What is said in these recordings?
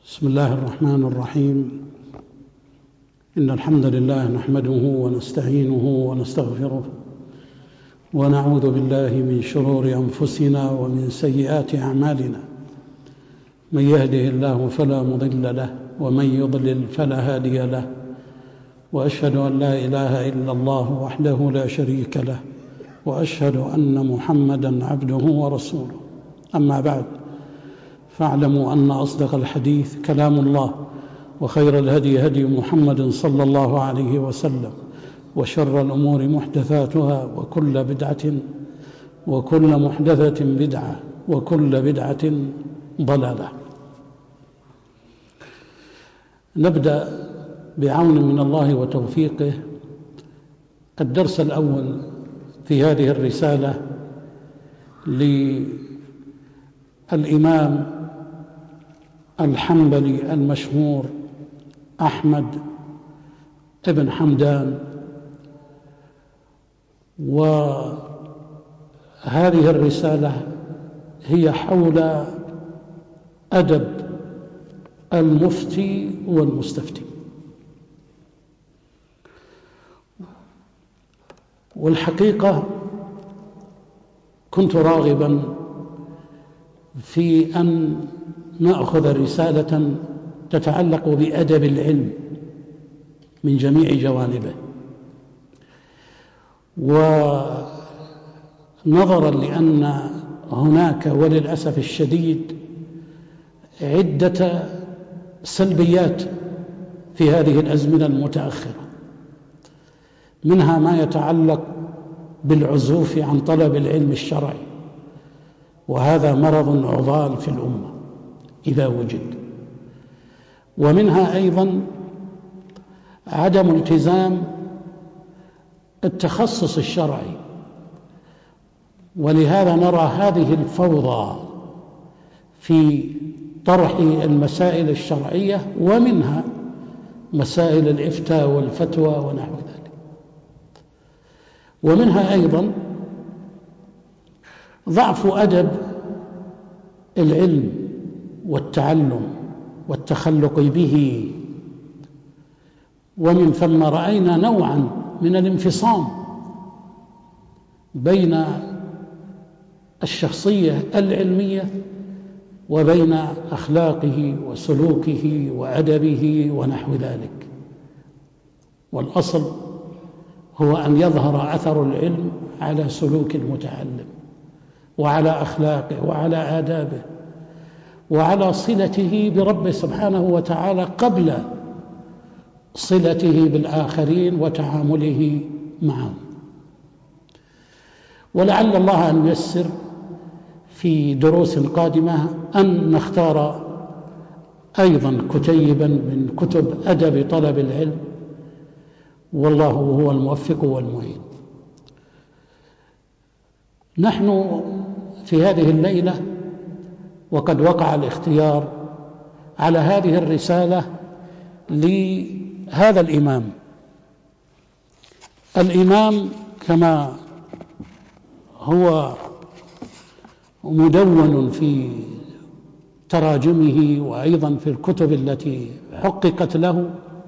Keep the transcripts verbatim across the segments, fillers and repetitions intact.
بسم الله الرحمن الرحيم. إن الحمد لله نحمده ونستعينه ونستغفره ونعوذ بالله من شرور أنفسنا ومن سيئات أعمالنا. من يهده الله فلا مضل له ومن يضلل فلا هادي له، وأشهد أن لا إله إلا الله وحده لا شريك له، وأشهد أن محمدًا عبده ورسوله. أما بعد، فاعلموا أن أصدق الحديث كلام الله، وخير الهدي هدي محمد صلى الله عليه وسلم، وشر الأمور محدثاتها، وكل بدعة وكل محدثة بدعة وكل بدعة ضلالة. نبدأ بعون من الله وتوفيقه الدرس الأول في هذه الرسالة للإمام الحنبلي المشهور أحمد بن حمدان. وهذه الرسالة هي حول أدب المفتي والمستفتي. والحقيقة كنت راغبا في أن نأخذ رسالة تتعلق بأدب العلم من جميع جوانبه، ونظرا لأن هناك وللأسف الشديد عدة سلبيات في هذه الأزمنة المتأخرة، منها ما يتعلق بالعزوف عن طلب العلم الشرعي، وهذا مرض عضال في الأمة إذا وجد، ومنها أيضا عدم التزام التخصص الشرعي، ولهذا نرى هذه الفوضى في طرح المسائل الشرعية، ومنها مسائل الإفتاء والفتوى ونحو ذلك. ومنها أيضا ضعف أدب العلم والتعلم والتخلق به، ومن ثم رأينا نوعا من الانفصام بين الشخصية العلمية وبين أخلاقه وسلوكه وأدبه ونحو ذلك. والأصل هو أن يظهر أثر العلم على سلوك المتعلم وعلى أخلاقه وعلى آدابه وعلى صلته بربه سبحانه وتعالى قبل صلته بالآخرين وتعامله معهم. ولعل الله أن ييسر في دروس قادمة أن نختار أيضا كتيبا من كتب أدب طلب العلم، والله هو الموفق والمعين. نحن في هذه الليلة وقد وقع الاختيار على هذه الرسالة لهذا الإمام الإمام كما هو مدون في تراجمه وأيضا في الكتب التي حققت له،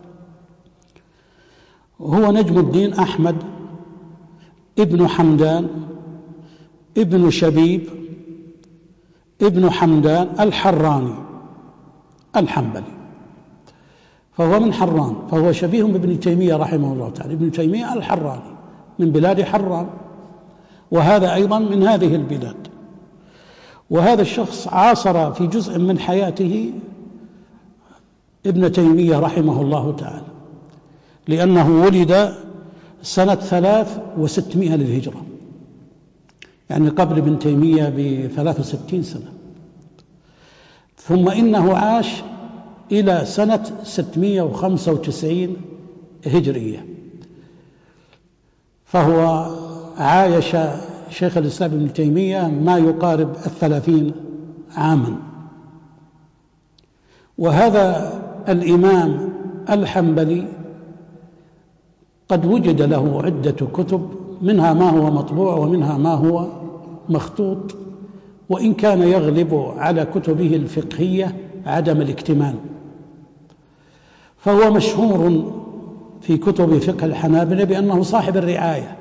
هو نجم الدين أحمد ابن حمدان ابن شبيب ابن حمدان الحراني الحنبلي، فهو من حران، فهو شبيه بابن تيمية رحمه الله تعالى. ابن تيمية الحراني من بلاد حران، وهذا أيضا من هذه البلاد. وهذا الشخص عاصر في جزء من حياته ابن تيمية رحمه الله تعالى، لأنه ولد سنة ثلاث وستمائة للهجرة، يعني قبل ابن تيمية بثلاث وستين سنة، ثم إنه عاش إلى سنة ستمائة وخمسة وتسعين هجرية، فهو عايش شيخ الإسلام ابن تيمية ما يقارب الثلاثين عاما. وهذا الإمام الحنبلي قد وجد له عدة كتب، منها ما هو مطبوع ومنها ما هو مخطوط، وإن كان يغلب على كتبه الفقهية عدم الاكتمال. فهو مشهور في كتب فقه الحنابلة بأنه صاحب الرعاية،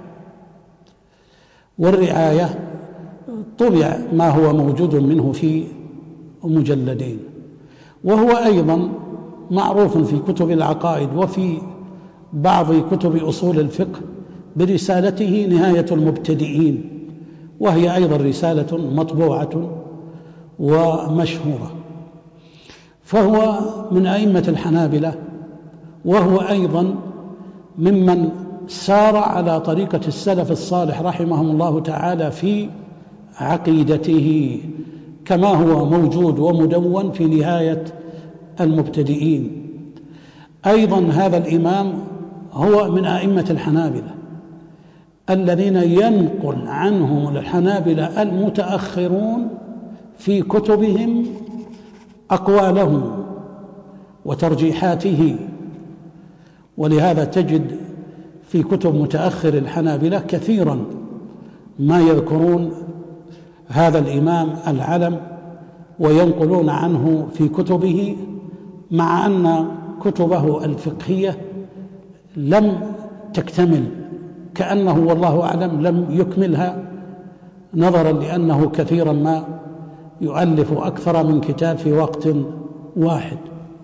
والرعاية طبع ما هو موجود منه في مجلدين. وهو أيضا معروف في كتب العقائد وفي بعض كتب أصول الفقه برسالته نهاية المبتدئين، وهي أيضا رسالة مطبوعة ومشهورة. فهو من أئمة الحنابلة، وهو أيضا ممن سار على طريقة السلف الصالح رحمهم الله تعالى في عقيدته، كما هو موجود ومدون في نهاية المبتدئين. أيضا هذا الإمام هو من أئمة الحنابلة الذين ينقل عنهم الحنابلة المتأخرون في كتبهم أقوالهم وترجيحاته. ولهذا تجد في كتب متأخر الحنابلة كثيرا ما يذكرون هذا الإمام العلم وينقلون عنه في كتبه، مع أن كتبه الفقهية لم تكتمل، كأنه والله أعلم لم يكملها، نظرا لأنه كثيرا ما يؤلف أكثر من كتاب في وقت واحد.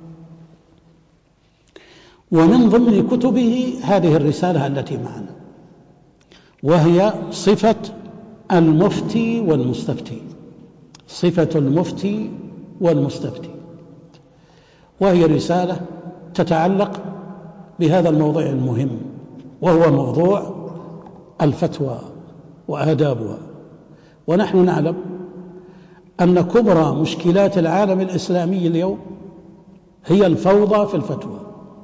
ومن ضمن كتبه هذه الرسالة التي معنا، وهي صفة المفتي والمستفتي، صفة المفتي والمستفتي، وهي رسالة تتعلق بهذا الموضوع المهم، وهو موضوع الفتوى وآدابها. ونحن نعلم أن كبرى مشكلات العالم الإسلامي اليوم هي الفوضى في الفتوى.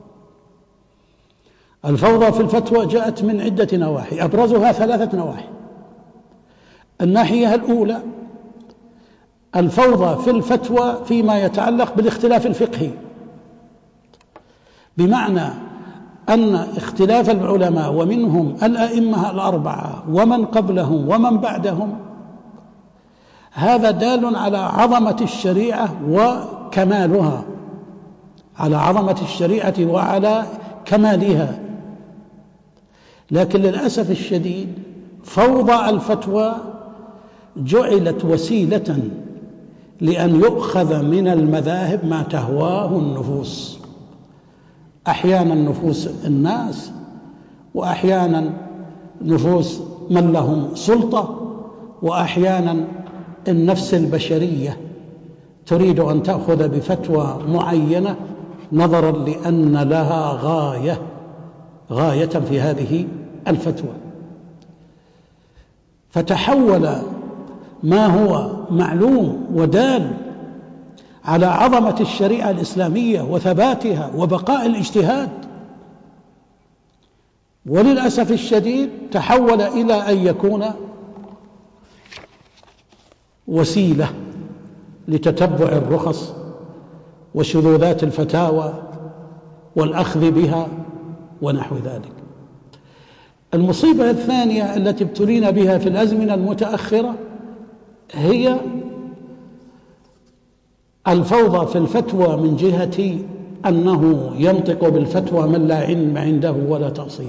الفوضى في الفتوى جاءت من عدة نواحي، أبرزها ثلاثة نواحي. الناحية الأولى الفوضى في الفتوى فيما يتعلق بالاختلاف الفقهي، بمعنى أن اختلاف العلماء ومنهم الأئمة الأربعة ومن قبلهم ومن بعدهم هذا دال على عظمة الشريعة وكمالها، على عظمة الشريعة وعلى كمالها. لكن للأسف الشديد فوضى الفتوى جعلت وسيلة لأن يؤخذ من المذاهب ما تهواه النفوس، أحيانا نفوس الناس، وأحيانا نفوس من لهم سلطة، وأحيانا النفس البشرية تريد أن تأخذ بفتوى معينة نظرا لأن لها غاية غاية في هذه الفتوى. فتحول ما هو معلوم ودال على عظمة الشريعة الإسلامية وثباتها وبقاء الاجتهاد، وللأسف الشديد تحول إلى أن يكون وسيلة لتتبع الرخص وشذوذات الفتاوى والأخذ بها ونحو ذلك. المصيبة الثانية التي ابتلينا بها في الأزمنة المتأخرة هي الفوضى في الفتوى من جهة أنه ينطق بالفتوى من لا علم عنده ولا تأصيل،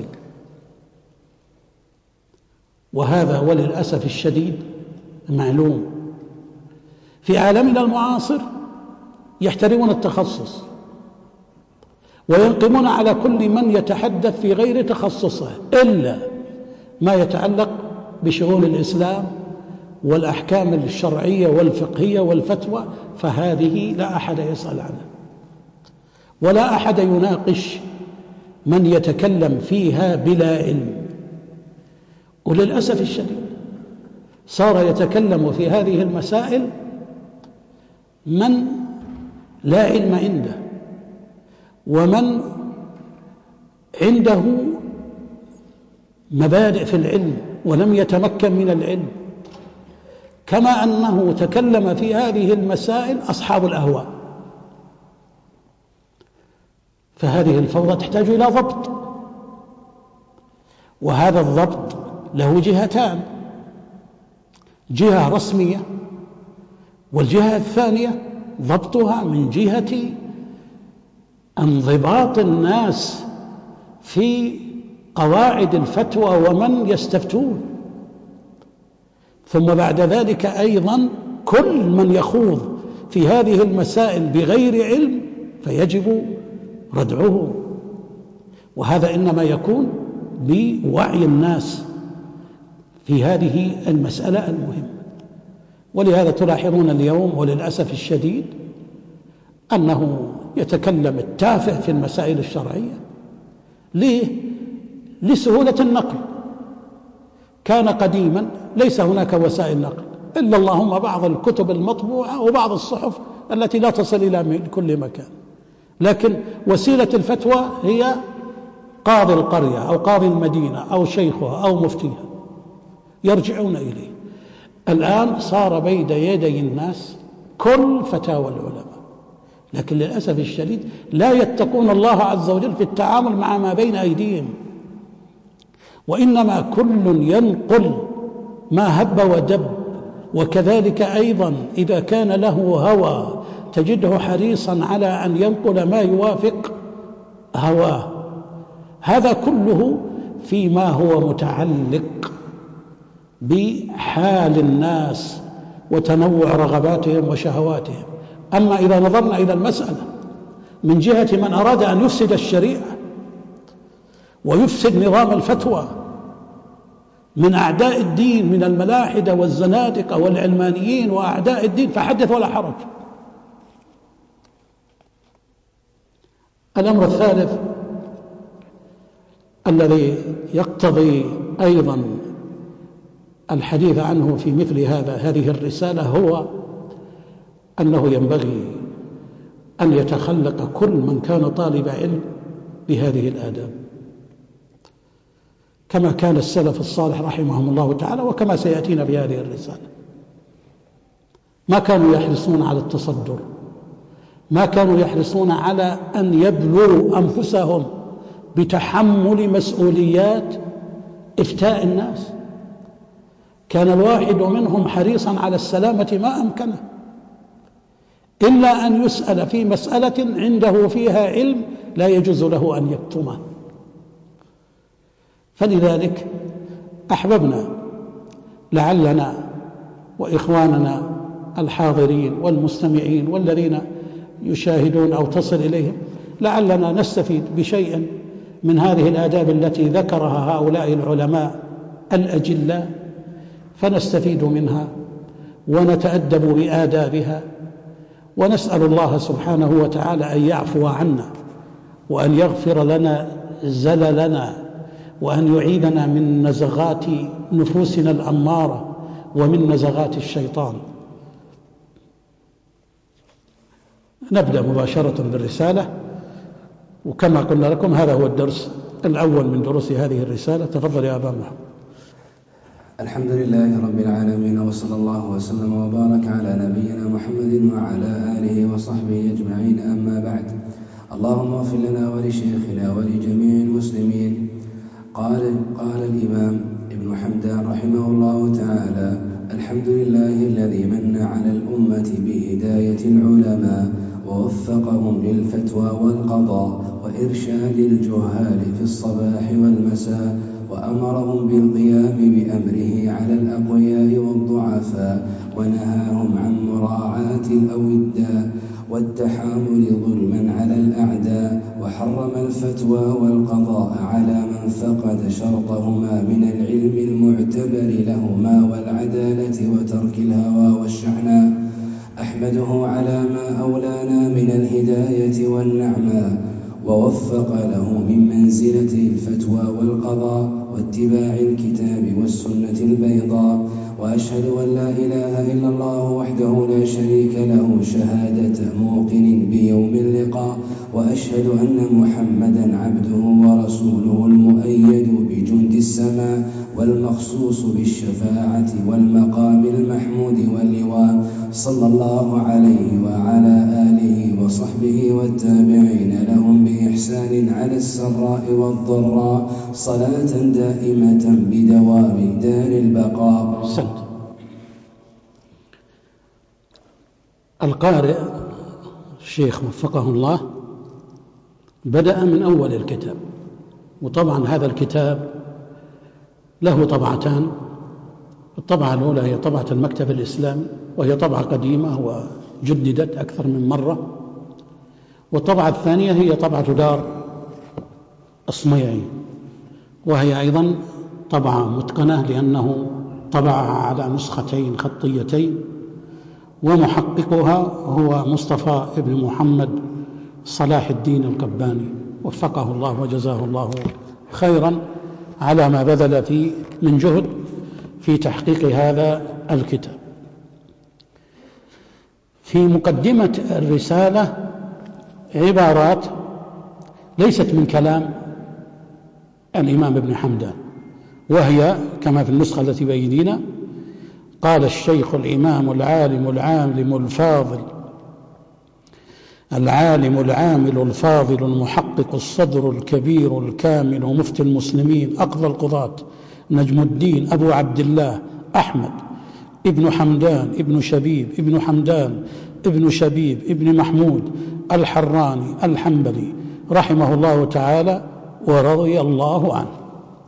وهذا وللأسف الشديد معلوم. في عالمنا المعاصر يحترمون التخصص وينقمون على كل من يتحدث في غير تخصصه إلا ما يتعلق بشؤون الإسلام والأحكام الشرعية والفقهية والفتوى، فهذه لا أحد يسأل عنها ولا أحد يناقش من يتكلم فيها بلا علم. وللأسف الشديد صار يتكلم في هذه المسائل من لا علم عنده، ومن عنده مبادئ في العلم ولم يتمكن من العلم، كما أنه تكلم في هذه المسائل أصحاب الأهواء. فهذه الفوضى تحتاج إلى ضبط، وهذا الضبط له جهتان: جهة رسمية، والجهة الثانية ضبطها من جهة انضباط الناس في قواعد الفتوى ومن يستفتون، ثم بعد ذلك أيضا كل من يخوض في هذه المسائل بغير علم فيجب ردعه، وهذا إنما يكون بوعي الناس في هذه المسألة المهمة. ولهذا تلاحظون اليوم وللأسف الشديد أنه يتكلم التافه في المسائل الشرعية. ليه؟ لسهولة النقل. كان قديما ليس هناك وسائل نقل إلا اللهم بعض الكتب المطبوعة وبعض الصحف التي لا تصل إلى كل مكان، لكن وسيلة الفتوى هي قاضي القرية أو قاضي المدينة أو شيخها أو مفتيها يرجعون إليه. الآن صار بين يدي الناس كل فتاوى العلماء، لكن للأسف الشديد لا يتقون الله عز وجل في التعامل مع ما بين أيديهم، وإنما كل ينقل ما هب ودب. وكذلك أيضا إذا كان له هوى تجده حريصا على أن ينقل ما يوافق هواه. هذا كله فيما هو متعلق بحال الناس وتنوع رغباتهم وشهواتهم. أما إذا نظرنا إلى المسألة من جهة من أراد أن يفسد الشريعة ويفسد نظام الفتوى من أعداء الدين من الملاحدة والزنادقة والعلمانيين وأعداء الدين فحدث ولا حرج. الأمر الثالث الذي يقتضي أيضا الحديث عنه في مثل هذا هذه الرسالة هو أنه ينبغي أن يتخلق كل من كان طالب علم بهذه الآداب، كما كان السلف الصالح رحمهم الله تعالى، وكما سيأتينا بهذه الرسالة. ما كانوا يحرصون على التصدر، ما كانوا يحرصون على أن يبلوا أنفسهم بتحمل مسؤوليات إفتاء الناس. كان الواحد منهم حريصا على السلامة ما أمكنه، إلا أن يسأل في مسألة عنده فيها علم لا يجوز له أن يكتمه. فلذلك أحببنا لعلنا وإخواننا الحاضرين والمستمعين والذين يشاهدون أو تصل إليهم لعلنا نستفيد بشيء من هذه الآداب التي ذكرها هؤلاء العلماء الأجلاء، فنستفيد منها ونتأدب بآدابها، ونسأل الله سبحانه وتعالى أن يعفو عنا وأن يغفر لنا زللنا وأن يعيذنا من نزغات نفوسنا الأمارة ومن نزغات الشيطان. نبدأ مباشرة بالرسالة، وكما قلنا لكم هذا هو الدرس الأول من دروس هذه الرسالة. تفضل يا أبا محمد. الحمد لله رب العالمين، وصلى الله وسلم وبارك على نبينا محمد وعلى آله وصحبه أجمعين، أما بعد. اللهم اغفر لنا ولشيخنا ولجميع المسلمين. قال قال الإمام ابن حمدان رحمه الله تعالى: الحمد لله الذي من على الأمة بهداية العلماء ووفقهم للفتوى والقضاء وإرشاد الجهال في الصباح والمساء، وأمرهم بالقيام بأمره على الأقوياء والضعفاء، ونهاهم عن مراعاة الأوداء والتحامل ظلما على الأعداء، وحرم الفتوى والقضاء على من فقد شرطهما من العلم المعتبر لهما والعدالة وترك الهوى والشحناء. أحمده على ما أولانا من الهداية والنعماء ووفق له من منزلة الفتوى والقضاء واتباع الكتاب والسنة البيضاء. وأشهد أن لا إله إلا الله وحده لا شريك له شهادة موقن بيوم اللقاء. وأشهد أن محمدا عبده ورسوله المؤيد بجند السماء والمخصوص بالشفاعة والمقام المحمود واللواء، صلى الله عليه وعلى آله وصحبه والتابعين لهم بإحسان على السراء والضراء، صلاة دائمة بدوام دار البقاء. القارئ الشيخ وفقه الله بدأ من أول الكتاب، وطبعا هذا الكتاب له طبعتان. الطبعة الأولى هي طبعة المكتب الإسلامي، وهي طبعة قديمة وجددت أكثر من مرة، والطبعة الثانية هي طبعة دار الصميعي، وهي أيضا طبعة متقنة لأنه طبعها على نسختين خطيتين، ومحققها هو مصطفى ابن محمد صلاح الدين القباني، وفقه الله وجزاه الله خيرا على ما بذل فيه من جهد في تحقيق هذا الكتاب. في مقدمة الرسالة عبارات ليست من كلام الإمام ابن حمدان، وهي كما في النسخة التي بأيدينا: قال الشيخ الإمام العالم العالم الفاضل العالم العامل الفاضل المحقق الصدر الكبير الكامل مفتي المسلمين أقضى القضاة نجم الدين أبو عبد الله أحمد ابن حمدان ابن شبيب ابن حمدان ابن شبيب ابن محمود الحراني الحنبلي رحمه الله تعالى ورضي الله عنه.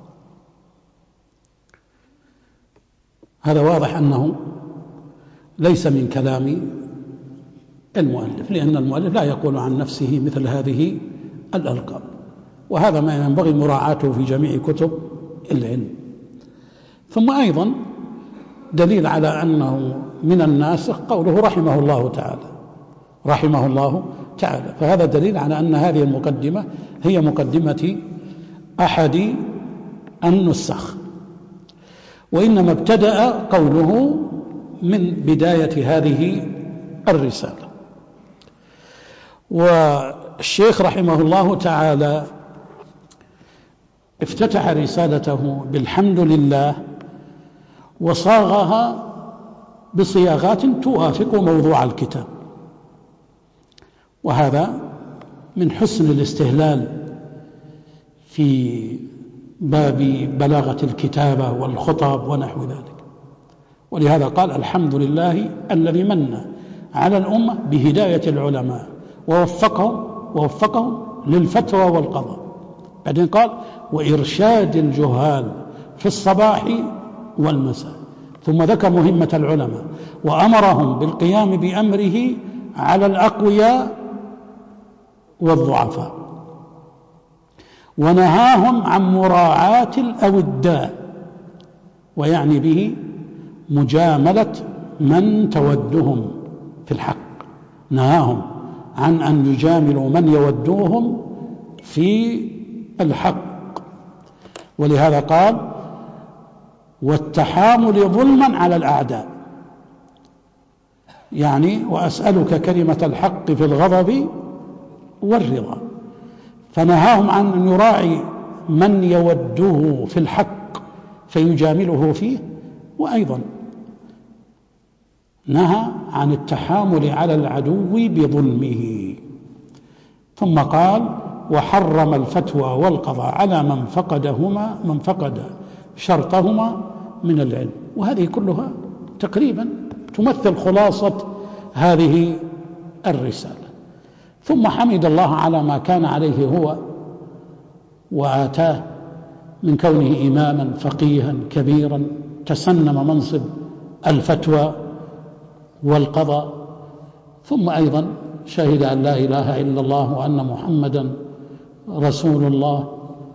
هذا واضح أنه ليس من كلام المؤلف، لأن المؤلف لا يقول عن نفسه مثل هذه الألقاب، وهذا ما ينبغي مراعاته في جميع كتب العلم. ثم أيضا دليل على أنه من الناسخ قوله رحمه الله تعالى رحمه الله تعالى، فهذا دليل على أن هذه المقدمة هي مقدمة أحد النسخ، وإنما ابتدأ قوله من بداية هذه الرسالة. والشيخ رحمه الله تعالى افتتح رسالته بالحمد لله، وصاغها بصياغات توافق موضوع الكتاب، وهذا من حسن الاستهلال في باب بلاغة الكتابة والخطب ونحو ذلك. ولهذا قال: الحمد لله الذي من على الأمة بهداية العلماء ووفقهم ووفقهم للفتوى والقضاء. بعدين قال: وإرشاد الجهال في الصباح والمساء. ثم ذكر مهمة العلماء وأمرهم بالقيام بأمره على الأقوياء والضعفاء، ونهاهم عن مراعاة الأوداء، ويعني به مجاملة من تودهم في الحق، نهاهم عن أن يجاملوا من يودوهم في الحق. ولهذا قال: والتحامل ظلما على الأعداء، يعني وأسألك كلمة الحق في الغضب والرضا، فنهاهم عن أن يراعي من يوده في الحق فيجامله فيه، وأيضا نهى عن التحامل على العدو بظلمه. ثم قال: وحرم الفتوى والقضاء على من فقدهما من فقد شرطهما من العلم. وهذه كلها تقريبا تمثل خلاصة هذه الرسالة. ثم حمد الله على ما كان عليه هو وآتاه من كونه إماما فقيها كبيرا تسنم منصب الفتوى والقضاء، ثم أيضا شهد أن لا إله إلا الله وأن محمدا رسول الله،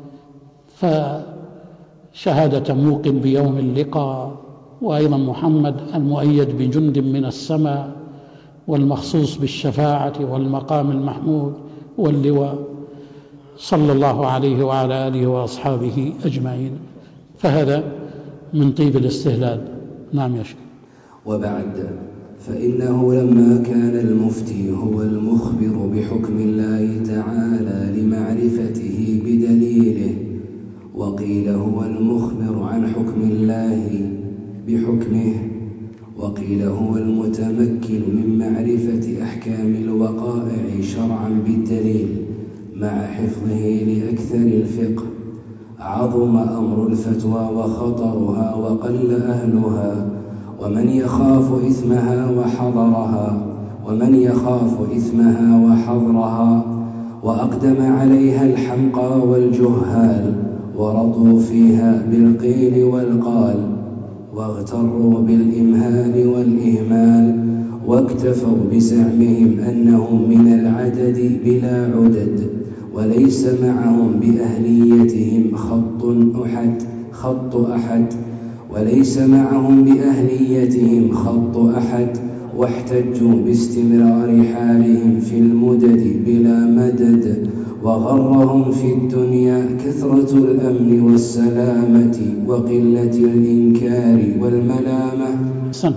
فشهادة موقن بيوم اللقاء، وأيضا محمد المؤيد بجند من السماء والمخصوص بالشفاعة والمقام المحمود واللواء، صلى الله عليه وعلى آله وأصحابه أجمعين. فهذا من طيب الاستهلال. نعم يا شيخ. وبعد، فإنه لما كان المفتي هو المخبر بحكم الله تعالى لمعرفته بدليله، وقيل هو المخبر عن حكم الله بحكمه، وقيل هو المتمكن من معرفة أحكام الوقائع شرعا بالدليل مع حفظه لأكثر الفقه، عظم أمر الفتوى وخطرها وقل أهلها، ومن يخاف إثمها وحضرها ومن يخاف إثمها وحظرها، وأقدم عليها الحمقى والجهال، ورضوا فيها بالقيل والقال، واغتروا بالإمهال والإهمال، واكتفوا بزعمهم أنهم من العدد بلا عدد، وليس معهم بأهليتهم خط أحد خط أحد وليس معهم بأهليتهم خط أحد واحتجوا باستمرار حالهم في المدد بلا مدد، وغرهم في الدنيا كثرة الأمن والسلامة وقلة الإنكار والملامة. سن.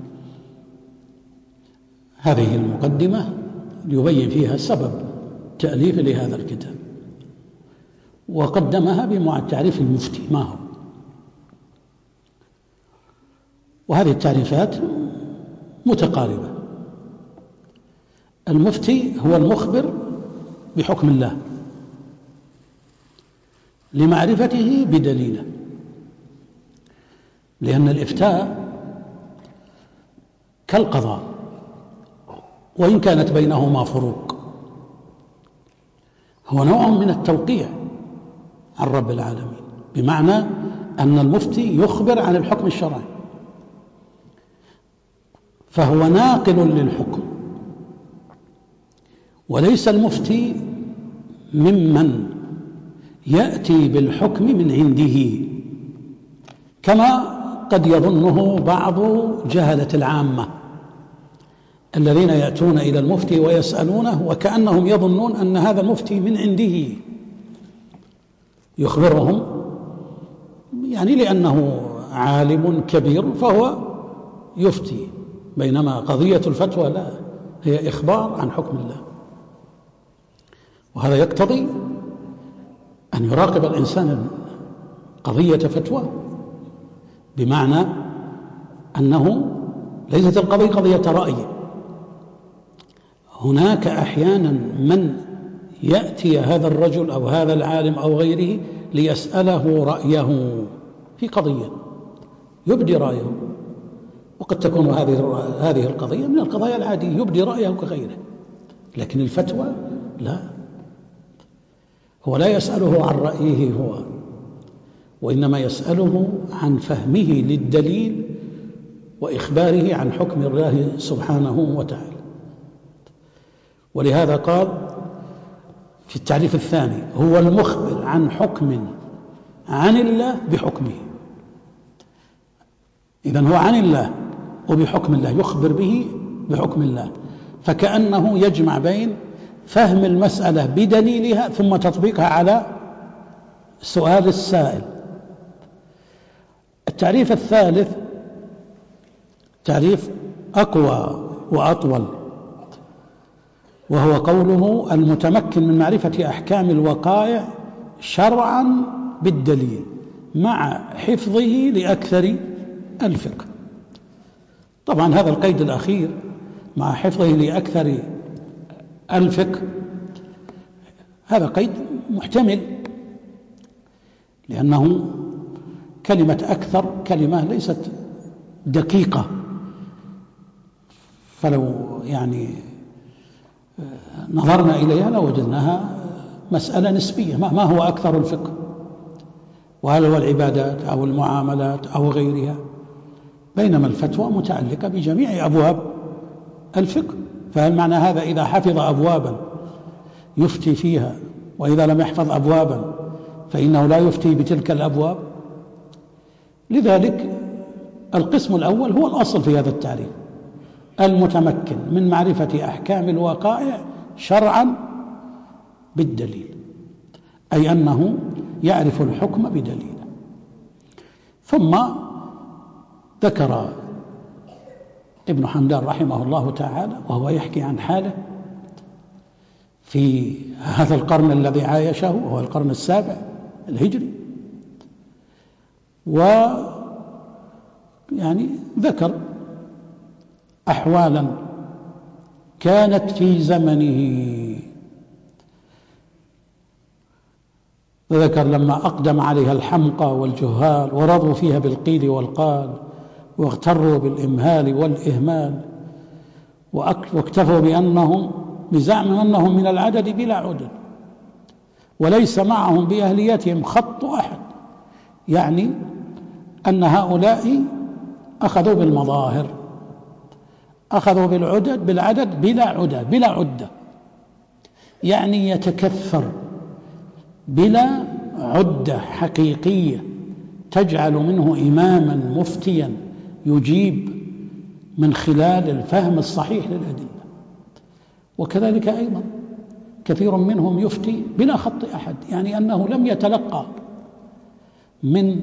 هذه المقدمة يبين فيها سبب تأليف لهذا الكتاب، وقدمها بمع تعريف المفتي ما هو، وهذه التعريفات متقاربة. المفتي هو المخبر بحكم الله لمعرفته بدليله، لأن الإفتاء كالقضاء وإن كانت بينهما فروق، هو نوع من التوقيع عن رب العالمين، بمعنى أن المفتي يخبر عن الحكم الشرعي، فهو ناقل للحكم، وليس المفتي ممن يأتي بالحكم من عنده كما قد يظنه بعض جهلة العامة الذين يأتون إلى المفتي ويسألونه وكأنهم يظنون أن هذا المفتي من عنده يخبرهم، يعني لأنه عالم كبير فهو يفتي، بينما قضية الفتوى لا، هي إخبار عن حكم الله. وهذا يقتضي أن يراقب الإنسان قضية فتوى، بمعنى أنه ليست القضية قضية رأي. هناك أحيانا من يأتي هذا الرجل أو هذا العالم أو غيره ليسأله رأيه في قضية، يبدي رأيه، وقد تكون هذه هذه القضية من القضايا العادية يبدي رأيه كغيره، لكن الفتوى لا، هو لا يسأله عن رأيه هو، وإنما يسأله عن فهمه للدليل وإخباره عن حكم الله سبحانه وتعالى. ولهذا قال في التعريف الثاني: هو المخبر عن حكم عن الله بحكمه. إذن هو عن الله وبحكم الله، يخبر به بحكم الله، فكأنه يجمع بين فهم المسألة بدليلها ثم تطبيقها على سؤال السائل. التعريف الثالث تعريف أقوى وأطول، وهو قوله: المتمكن من معرفة أحكام الوقائع شرعا بالدليل مع حفظه لأكثر الفقه. طبعا هذا القيد الأخير مع حفظه لأكثر الفقه هذا قيد محتمل، لأنه كلمة أكثر كلمة ليست دقيقة، فلو يعني نظرنا إليها لوجدناها مسألة نسبية، ما هو أكثر الفقه، وهل هو العبادات أو المعاملات أو غيرها، بينما الفتوى متعلقة بجميع أبواب الفقه. فهل معنى هذا إذا حفظ أبوابا يفتي فيها، وإذا لم يحفظ أبوابا فإنه لا يفتي بتلك الأبواب؟ لذلك القسم الأول هو الأصل في هذا التعريف: المتمكن من معرفة أحكام الوقائع شرعا بالدليل، أي أنه يعرف الحكم بدليل. ثم ذكر ابن حمدان رحمه الله تعالى وهو يحكي عن حاله في هذا القرن الذي عايشه، وهو القرن السابع الهجري، ويعني ذكر أحوالا كانت في زمنه، وذكر لما أقدم عليها الحمقى والجهال ورضوا فيها بالقيل والقال واغتروا بالإمهال والإهمال، واكتفوا بأنهم بزعم أنهم من العدد بلا عدد، وليس معهم بأهليتهم خط أحد، يعني أن هؤلاء أخذوا بالمظاهر، أخذوا بالعدد بالعدد بلا عدة بلا عدة، يعني يتكثر بلا عدة حقيقية تجعل منه إماما مفتيا يجيب من خلال الفهم الصحيح للأدلة. وكذلك أيضا كثير منهم يفتي بلا خط أحد، يعني أنه لم يتلقى من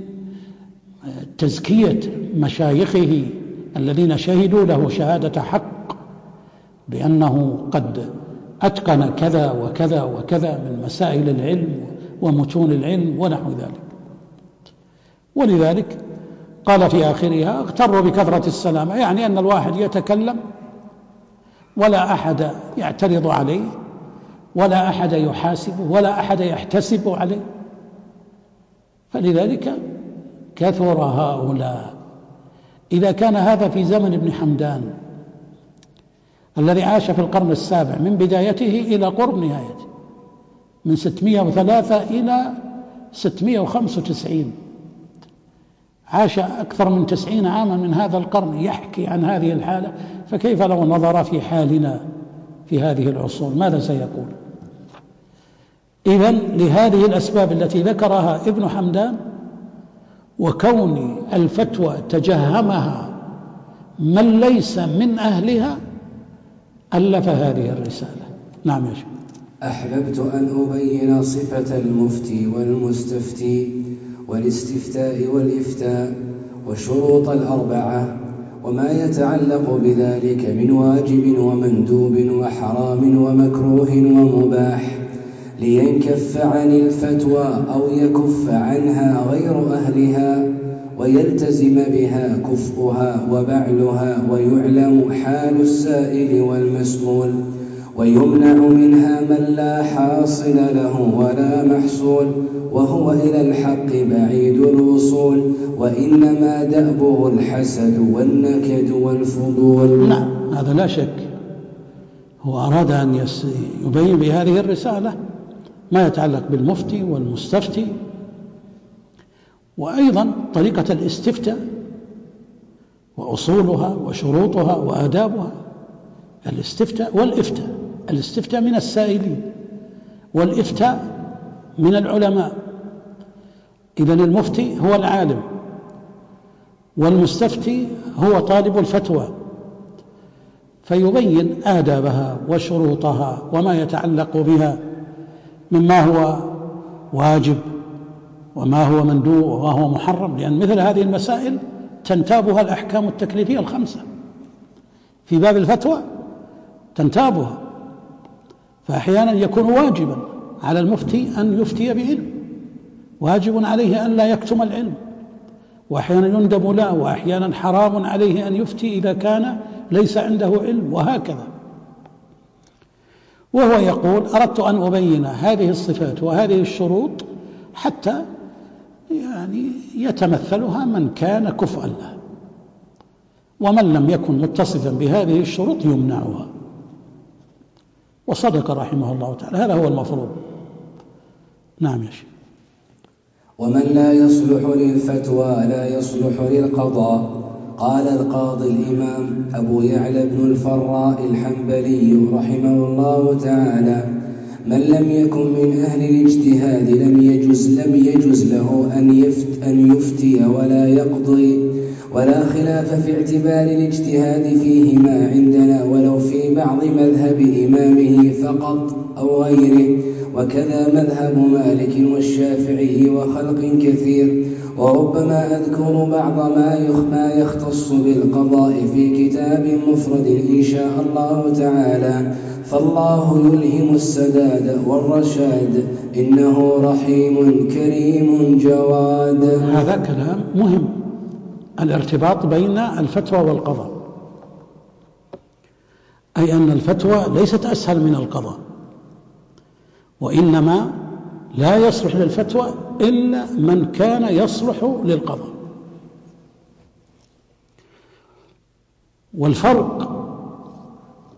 تزكية مشايخه الذين شهدوا له شهادة حق بأنه قد أتقن كذا وكذا وكذا من مسائل العلم ومتون العلم ونحو ذلك. ولذلك قال في آخرها: اغتروا بكثرة السلامة، يعني أن الواحد يتكلم ولا أحد يعترض عليه ولا أحد يحاسبه ولا أحد يحتسب عليه. فلذلك كثر هؤلاء. إذا كان هذا في زمن ابن حمدان الذي عاش في القرن السابع من بدايته إلى قرب نهايته، من ستمائة وثلاثة إلى ستمائة وخمسة وتسعين، عاش أكثر من تسعين عاما من هذا القرن يحكي عن هذه الحالة، فكيف لو نظر في حالنا في هذه العصور ماذا سيقول؟ إذن لهذه الأسباب التي ذكرها ابن حمدان، وكون الفتوى تجهمها من ليس من أهلها، ألف هذه الرسالة. نعم يا شيخ. أحببت أن أبين صفة المفتي والمستفتي والاستفتاء والإفتاء والشروط الأربعة وما يتعلق بذلك من واجب ومندوب وحرام ومكروه ومباح، لينكف عن الفتوى أو يكف عنها غير أهلها ويلتزم بها كفؤها وبعلها، ويعلم حال السائل والمسؤول، ويمنع منها من لا حاصل له ولا محصول، وهو إلى الحق بعيد الوصول، وإنما دأبه الحسد والنكد والفضول. نعم، هذا لا شك. هو أراد أن يبين بهذه الرسالة ما يتعلق بالمفتي والمستفتي، وأيضا طريقة الاستفتاء وأصولها وشروطها وآدابها. الاستفتاء والإفتاء، الاستفتاء من السائلين والإفتاء من العلماء. إذن المفتي هو العالم والمستفتي هو طالب الفتوى، فيبين آدابها وشروطها وما يتعلق بها مما هو واجب وما هو مندوب وما هو محرم، لأن مثل هذه المسائل تنتابها الأحكام التكليفية الخمسة في باب الفتوى، تنتابها. فأحيانا يكون واجبا على المفتي أن يفتي بعلم، واجب عليه أن لا يكتم العلم، وأحيانا يندب له، وأحيانا حرام عليه أن يفتي إذا كان ليس عنده علم، وهكذا. وهو يقول: أردت أن أبين هذه الصفات وهذه الشروط حتى يعني يتمثلها من كان كفءا له، ومن لم يكن متصفا بهذه الشروط يمنعها. وصدق رحمه الله تعالى، هذا هو المفروض. نعم يا شيخ. ومن لا يصلح للفتوى لا يصلح للقضاء. قال القاضي الإمام أبو يعلى بن الفراء الحنبلي رحمه الله تعالى: من لم يكن من أهل الاجتهاد لم يجز, لم يجز له أن, يفت أن يفتي ولا يقضي، ولا خلاف في اعتبار الاجتهاد فيهما عندنا، ولو في بعض مذهب إمامه فقط أو غيره، وكذا مذهب مالك والشافعي وخلق كثير. وربما أذكر بعض ما يختص بالقضاء في كتاب مفرد إن شاء الله تعالى، فالله يلهم السداد والرشاد، إنه رحيم كريم جواد. هذا كلام مهم، الارتباط بين الفتوى والقضاء، أي أن الفتوى ليست أسهل من القضاء، وإنما لا يصلح للفتوى إلا من كان يصلح للقضاء. والفرق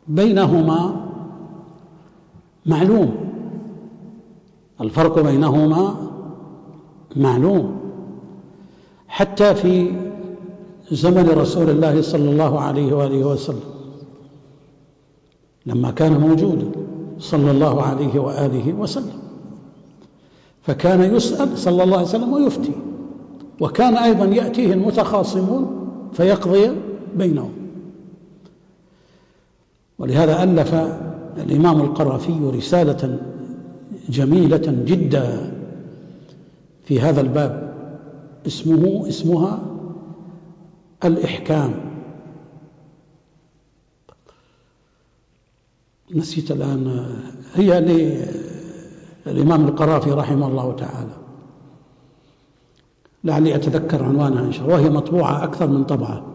بينهما معلوم، الفرق بينهما معلوم، حتى في زمن رسول الله صلى الله عليه وآله وسلم لما كان موجودا صلى الله عليه وآله وسلم، فكان يسأل صلى الله عليه وسلم ويفتي، وكان أيضا يأتيه المتخاصمون فيقضي بينهم. ولهذا ألف الإمام القرافي رسالة جميلة جدا في هذا الباب اسمه اسمها الإحكام. نسيت الآن، هي للإمام القرافي رحمه الله تعالى، لعلي أتذكر عنوانها إن شاء الله، وهي مطبوعة أكثر من طبعة.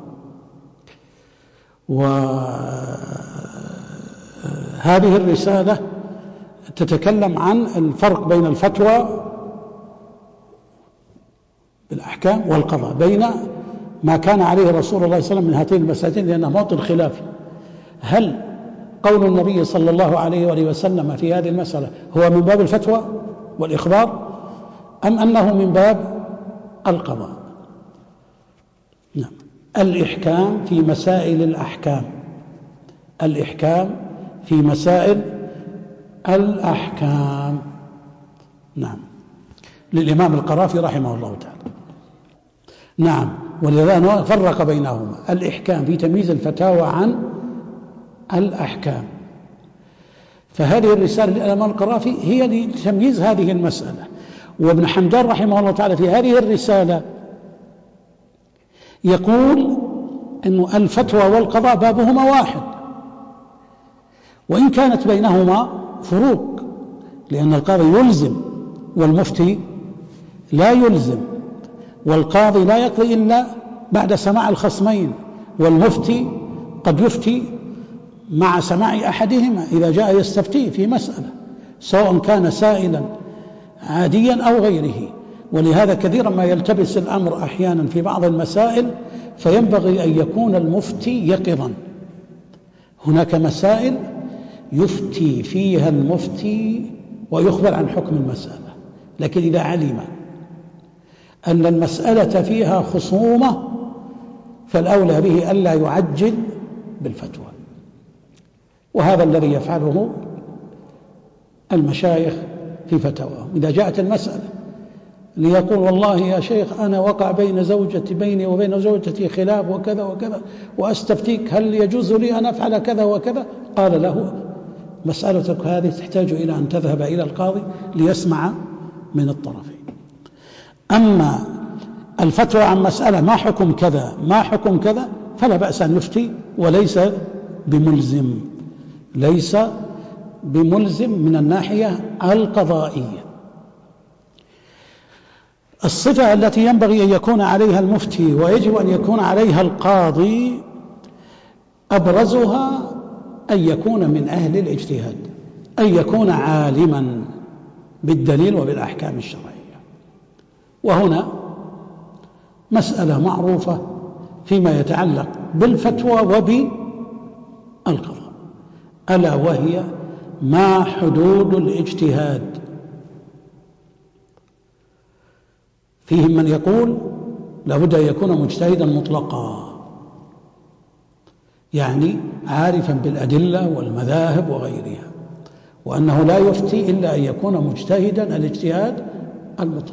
وهذه الرسالة تتكلم عن الفرق بين الفتوى بالأحكام والقضاء، بين ما كان عليه رسول الله صلى الله عليه وسلم من هاتين المسألتين، لأنها موطن خلاف. هل قول النبي صلى الله عليه وآله وسلم في هذه المسألة هو من باب الفتوى والإخبار، أم أنه من باب القضاء؟ نعم. الإحكام في مسائل الأحكام، الإحكام في مسائل الأحكام، نعم، للإمام القرافي رحمه الله تعالى. نعم. ولذا فرق بينهما، الإحكام في تمييز الفتاوى عن الأحكام. فهذه الرسالة للإمام القرافي هي لتمييز هذه المسألة. وابن حمدان رحمه الله تعالى في هذه الرسالة يقول أن الفتوى والقضاء بابهما واحد، وإن كانت بينهما فروق، لأن القاضي يلزم والمفتي لا يلزم، والقاضي لا يقضي إلا بعد سماع الخصمين، والمفتي قد يفتي مع سماع أحدهما إذا جاء يستفتي في مسألة، سواء كان سائلا عاديا أو غيره. ولهذا كثيرا ما يلتبس الأمر أحيانا في بعض المسائل، فينبغي أن يكون المفتي يقظا. هناك مسائل يفتي فيها المفتي ويخبر عن حكم المسألة، لكن إذا علم أن المسألة فيها خصومة فالأولى به ألا يعجل بالفتوى، وهذا الذي يفعله المشايخ في فتاواهم. إذا جاءت المسألة ليقول والله يا شيخ أنا وقع بين زوجتي بيني وبين زوجتي خلاف وكذا وكذا، وأستفتيك هل يجوز لي أن أفعل كذا وكذا، قال له مسألتك هذه تحتاج إلى أن تذهب إلى القاضي ليسمع من الطرفين. أما الفتوى عن مسألة ما حكم كذا ما حكم كذا فلا بأس أن يفتي، وليس بملزم، ليس بملزم من الناحية القضائية. الصفة التي ينبغي أن يكون عليها المفتي ويجب أن يكون عليها القاضي أبرزها أن يكون من أهل الاجتهاد، أن يكون عالما بالدليل وبالأحكام الشرعية. وهنا مسألة معروفة فيما يتعلق بالفتوى وبالقضاء، ألا وهي ما حدود الاجتهاد. فيهم من يقول لابد أن يكون مجتهدا مطلقا، يعني عارفا بالأدلة والمذاهب وغيرها، وأنه لا يفتي إلا أن يكون مجتهدا الاجتهاد المطلق.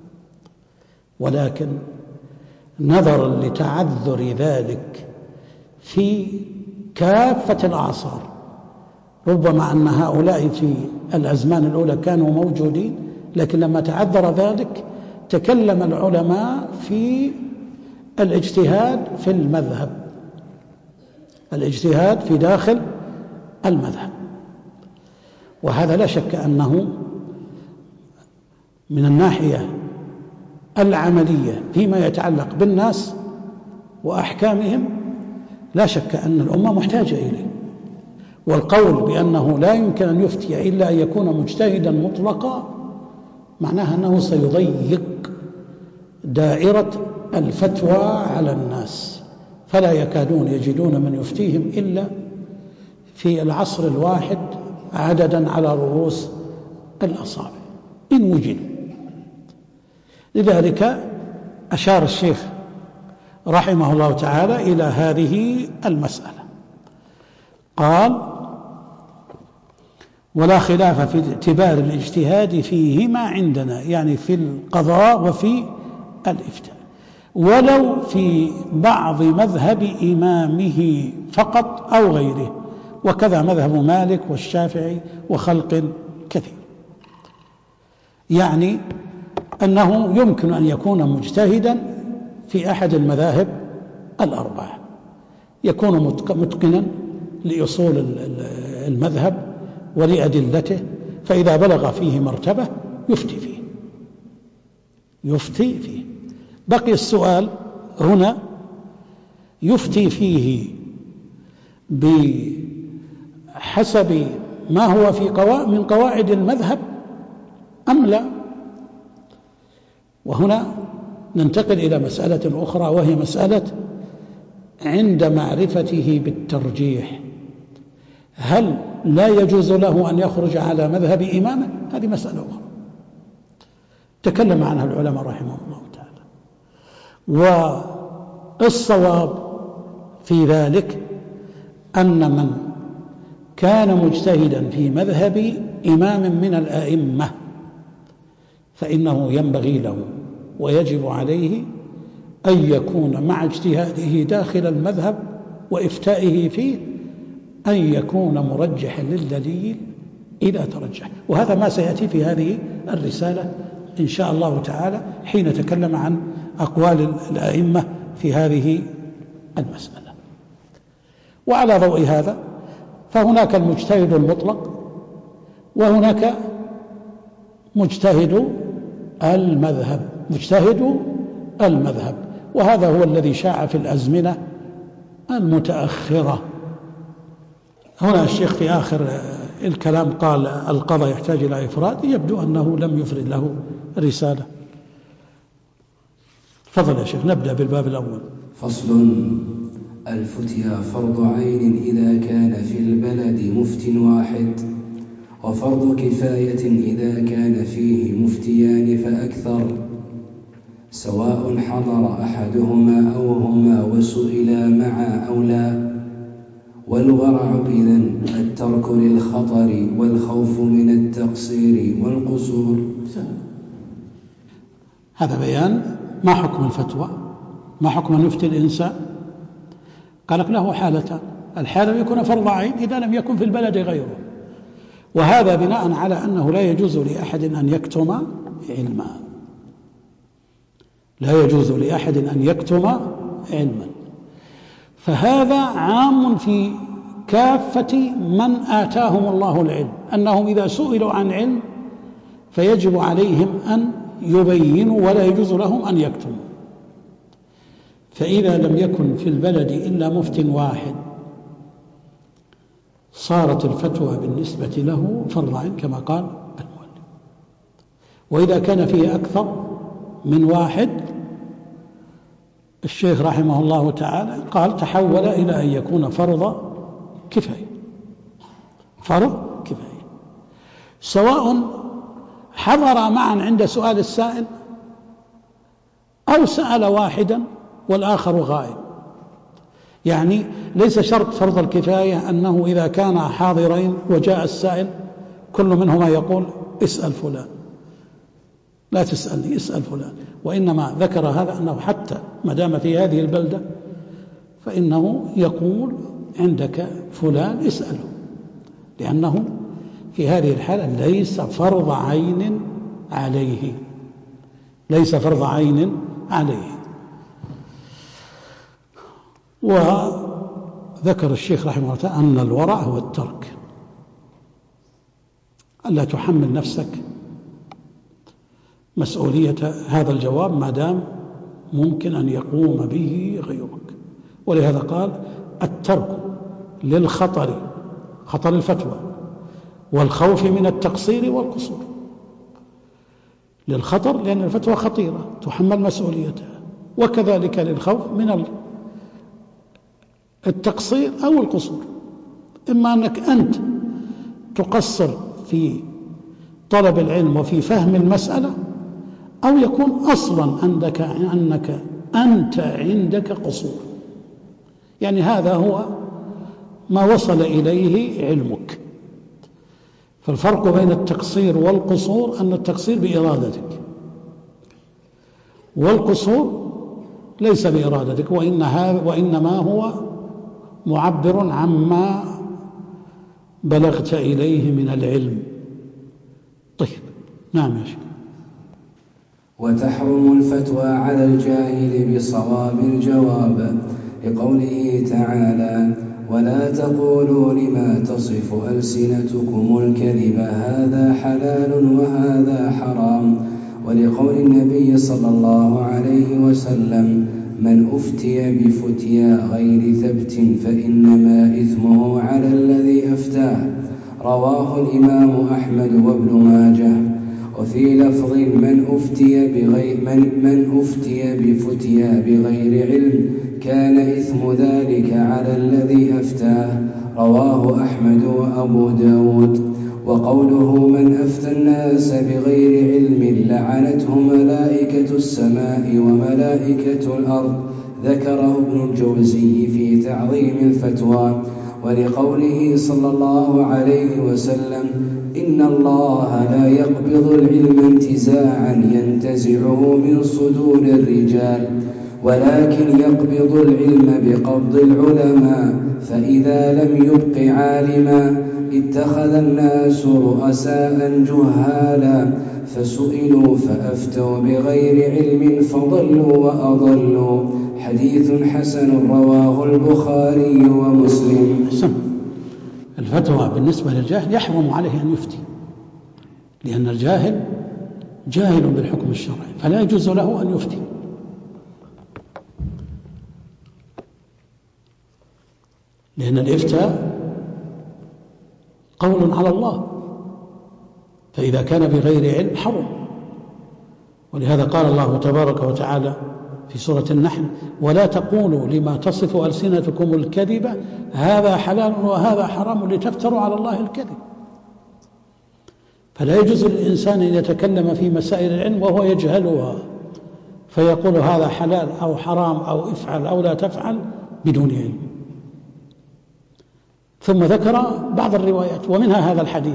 ولكن نظرا لتعذر ذلك في كافة الأعصار، ربما أن هؤلاء في الأزمان الأولى كانوا موجودين، لكن لما تعذر ذلك تكلم العلماء في الاجتهاد في المذهب، الاجتهاد في داخل المذهب. وهذا لا شك أنه من الناحية العملية فيما يتعلق بالناس وأحكامهم لا شك أن الأمة محتاجة إليه. والقول بأنه لا يمكن أن يفتي إلا أن يكون مجتهدا مطلقا معناها أنه سيضيق دائرة الفتوى على الناس، فلا يكادون يجدون من يفتيهم إلا في العصر الواحد عددا على رؤوس الأصابع إن وجدوا. لذلك أشار الشيخ رحمه الله تعالى إلى هذه المسألة، قال: ولا خلاف في اعتبار الاجتهاد فيهما عندنا، يعني في القضاء وفي الإفتاء، ولو في بعض مذهب إمامه فقط أو غيره، وكذا مذهب مالك والشافعي وخلق كثير. يعني أنه يمكن أن يكون مجتهدا في أحد المذاهب الأربعة، يكون متقنا لأصول المذهب ولأدلته، فإذا بلغ فيه مرتبة يفتي فيه يفتي فيه بقي السؤال هنا: يفتي فيه بحسب ما هو في قوا... من قواعد المذهب أم لا؟ وهنا ننتقل إلى مسألة أخرى، وهي مسألة عند معرفته بالترجيح هل لا يجوز له أن يخرج على مذهب إمامه؟ هذه مسألة أخرى تكلم عنها العلماء رحمهم الله تعالى. والصواب في ذلك أن من كان مجتهدا في مذهب إمام من الأئمة فإنه ينبغي له ويجب عليه أن يكون مع اجتهاده داخل المذهب وإفتائه فيه أن يكون مرجحا للدليل إذا ترجح، وهذا ما سيأتي في هذه الرسالة إن شاء الله تعالى حين تكلم عن أقوال الأئمة في هذه المسألة. وعلى ضوء هذا فهناك المجتهد المطلق وهناك مجتهد المذهب مجتهد المذهب وهذا هو الذي شاع في الأزمنة المتأخرة. هنا الشيخ في آخر الكلام قال: القضاء يحتاج إلى إفراد، يبدو أنه لم يفرد له رسالة. تفضل يا شيخ، نبدأ بالباب الأول. فصل: الفتيا فرض عين إذا كان في البلد مفت واحد، وفرض كفاية إذا كان فيه مفتيان فأكثر، سواء حضر أحدهما أو هما وسئلا معا أو لا. والورع إذن الترك للخطر والخوف من التقصير والقصور. هذا بيان ما حكم الفتوى، ما حكم أن يفتي الإنسان. قال لك له حالتان: الحالة يكون فرض عين إذا لم يكن في البلد غيره، وهذا بناء على أنه لا يجوز لأحد أن يكتم علما، لا يجوز لأحد أن يكتم علما. فهذا عام في كافة من آتاهم الله العلم، أنهم إذا سئلوا عن علم فيجب عليهم أن يبينوا ولا يجوز لهم أن يكتموا. فإذا لم يكن في البلد إلا مفت واحد صارت الفتوى بالنسبة له فرض عين كما قال المؤلف. وإذا كان فيه أكثر من واحد الشيخ رحمه الله تعالى قال تحول إلى أن يكون فرض كفاية، فرض كفاية، سواء حضر معا عند سؤال السائل أو سأل واحدا والآخر غائب. يعني ليس شرط فرض الكفاية أنه إذا كان حاضرين وجاء السائل كل منهما يقول اسأل فلان، لا تسألني اسأل فلان، وإنما ذكر هذا أنه حتى ما دام في هذه البلدة فإنه يقول عندك فلان اسأله، لأنه في هذه الحالة ليس فرض عين عليه، ليس فرض عين عليه. وذكر الشيخ رحمه الله تعالى أن الورع هو الترك، ألا تحمل نفسك مسؤولية هذا الجواب ما دام ممكن أن يقوم به غيرك. ولهذا قال الترك للخطر، خطر الفتوى، والخوف من التقصير والقصور. للخطر لأن الفتوى خطيرة تحمل مسؤوليتها، وكذلك للخوف من التقصير أو القصور. إما أنك أنت تقصر في طلب العلم وفي فهم المسألة، أو يكون أصلا عندك أنك أنت عندك قصور. يعني هذا هو ما وصل إليه علمك. فالفرق بين التقصير والقصور أن التقصير بإرادتك، والقصور ليس بإرادتك، وإنما هو معبر عما بلغت إليه من العلم. طيب، نعم يا شيخ. وتحرم الفتوى على الجاهل بصواب الجواب، لقوله تعالى: ولا تقولوا لما تصف ألسنتكم الكذب هذا حلال وهذا حرام، ولقول النبي صلى الله عليه وسلم: من أفتي بفتيا غير ثبت فإنما إثمه على الذي أفتاه، رواه الإمام أحمد وابن ماجه. وفي لفظ: من أفتي بغير من, من أفتي بفتيا بغير علم كان إثم ذلك على الذي أفتاه، رواه أحمد وأبو داود. وقوله: من أفتى الناس بغير علم لعنته ملائكة السماء وملائكة الأرض، ذكره ابن الجوزي في تعظيم الفتوى. ولقوله صلى الله عليه وسلم: إن الله لا يقبض العلم انتزاعا ينتزعه من صدور الرجال، ولكن يقبض العلم بقبض العلماء، فإذا لم يبق عالما اتخذ الناس رؤساء جهالا، فسئلوا فأفتوا بغير علم فضلوا وأضلوا. حديث حسن رواه البخاري ومسلم. الفتوى بالنسبة للجاهل يحرم عليه أن يفتي، لأن الجاهل جاهل بالحكم الشرعي، فلا يجوز له أن يفتي. لأن الإفتاء قول على الله، فإذا كان بغير علم حرم. ولهذا قال الله تبارك وتعالى في سورة النحل: ولا تقولوا لما تصف ألسنتكم الكذب هذا حلال وهذا حرام لتفتروا على الله الكذب. فلا يجوز للإنسان أن يتكلم في مسائل العلم وهو يجهلها، فيقول هذا حلال أو حرام أو افعل أو لا تفعل بدون علم. ثم ذكر بعض الروايات، ومنها هذا الحديث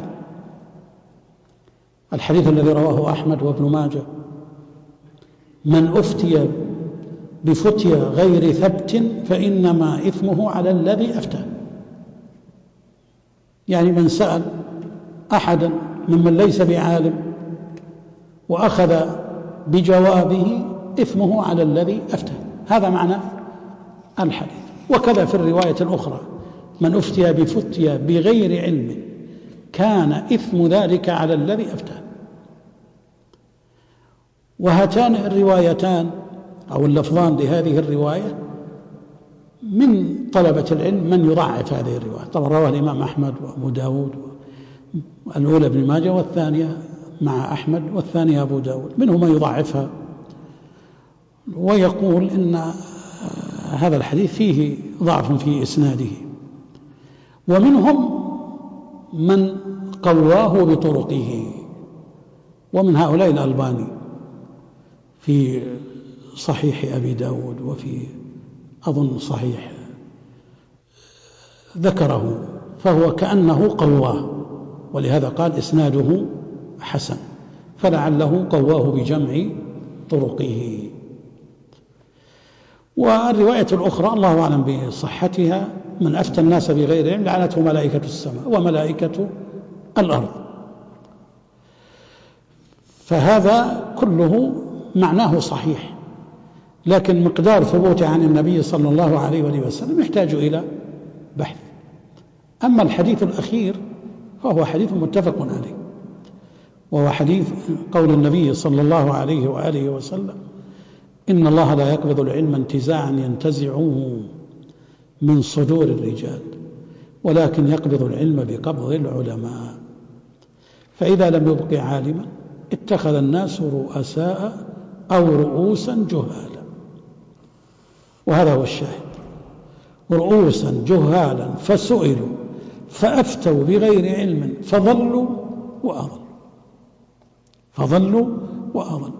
الحديث الذي رواه أحمد وابن ماجه: من أفتي بفتيا غير ثبت فإنما إثمه على الذي أفتى. يعني من سأل أحدا ممن ليس بعالم وأخذ بجوابه إثمه على الذي أفتى. هذا معنى الحديث. وكذا في الرواية الأخرى: من أفتي بفتيا بغير علم كان إثم ذلك على الذي أفتى. وهاتان الروايتان أو اللفظان لهذه الرواية من طلبة العلم من يضعف هذه الرواية. طبعا رواه الإمام أحمد وأبو داود، الأولى ابن ماجه والثانية مع أحمد والثانية أبو داود، منهم من يضعفها ويقول إن هذا الحديث فيه ضعف في إسناده، ومنهم من قواه بطرقه، ومن هؤلاء الألباني في صحيح أبي داود وفي أظن صحيح ذكره، فهو كأنه قواه، ولهذا قال إسناده حسن، فلعله قواه بجمع طرقه. والرواية الأخرى الله أعلم بصحتها: من أفتى الناس بغير علم لعنته ملائكة السماء وملائكة الأرض. فهذا كله معناه صحيح، لكن مقدار ثبوته عن النبي صلى الله عليه وآله وسلم يحتاج إلى بحث. أما الحديث الأخير فهو حديث متفق عليه، وهو حديث قول النبي صلى الله عليه وآله وسلم: إن الله لا يقبض العلم انتزاعا ينتزعه من صدور الرجال، ولكن يقبض العلم بقبض العلماء، فإذا لم يبق عالما اتخذ الناس رؤساء أو رؤوسا جهالا. وهذا هو الشاهد: رؤوسا جهالا فسئلوا فأفتوا بغير علم فضلوا وأضلوا فضلوا وأضلوا.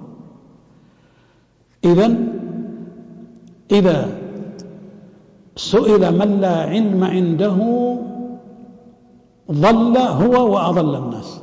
إذن إذا سئل من لا علم عنده ضل هو وأضل الناس،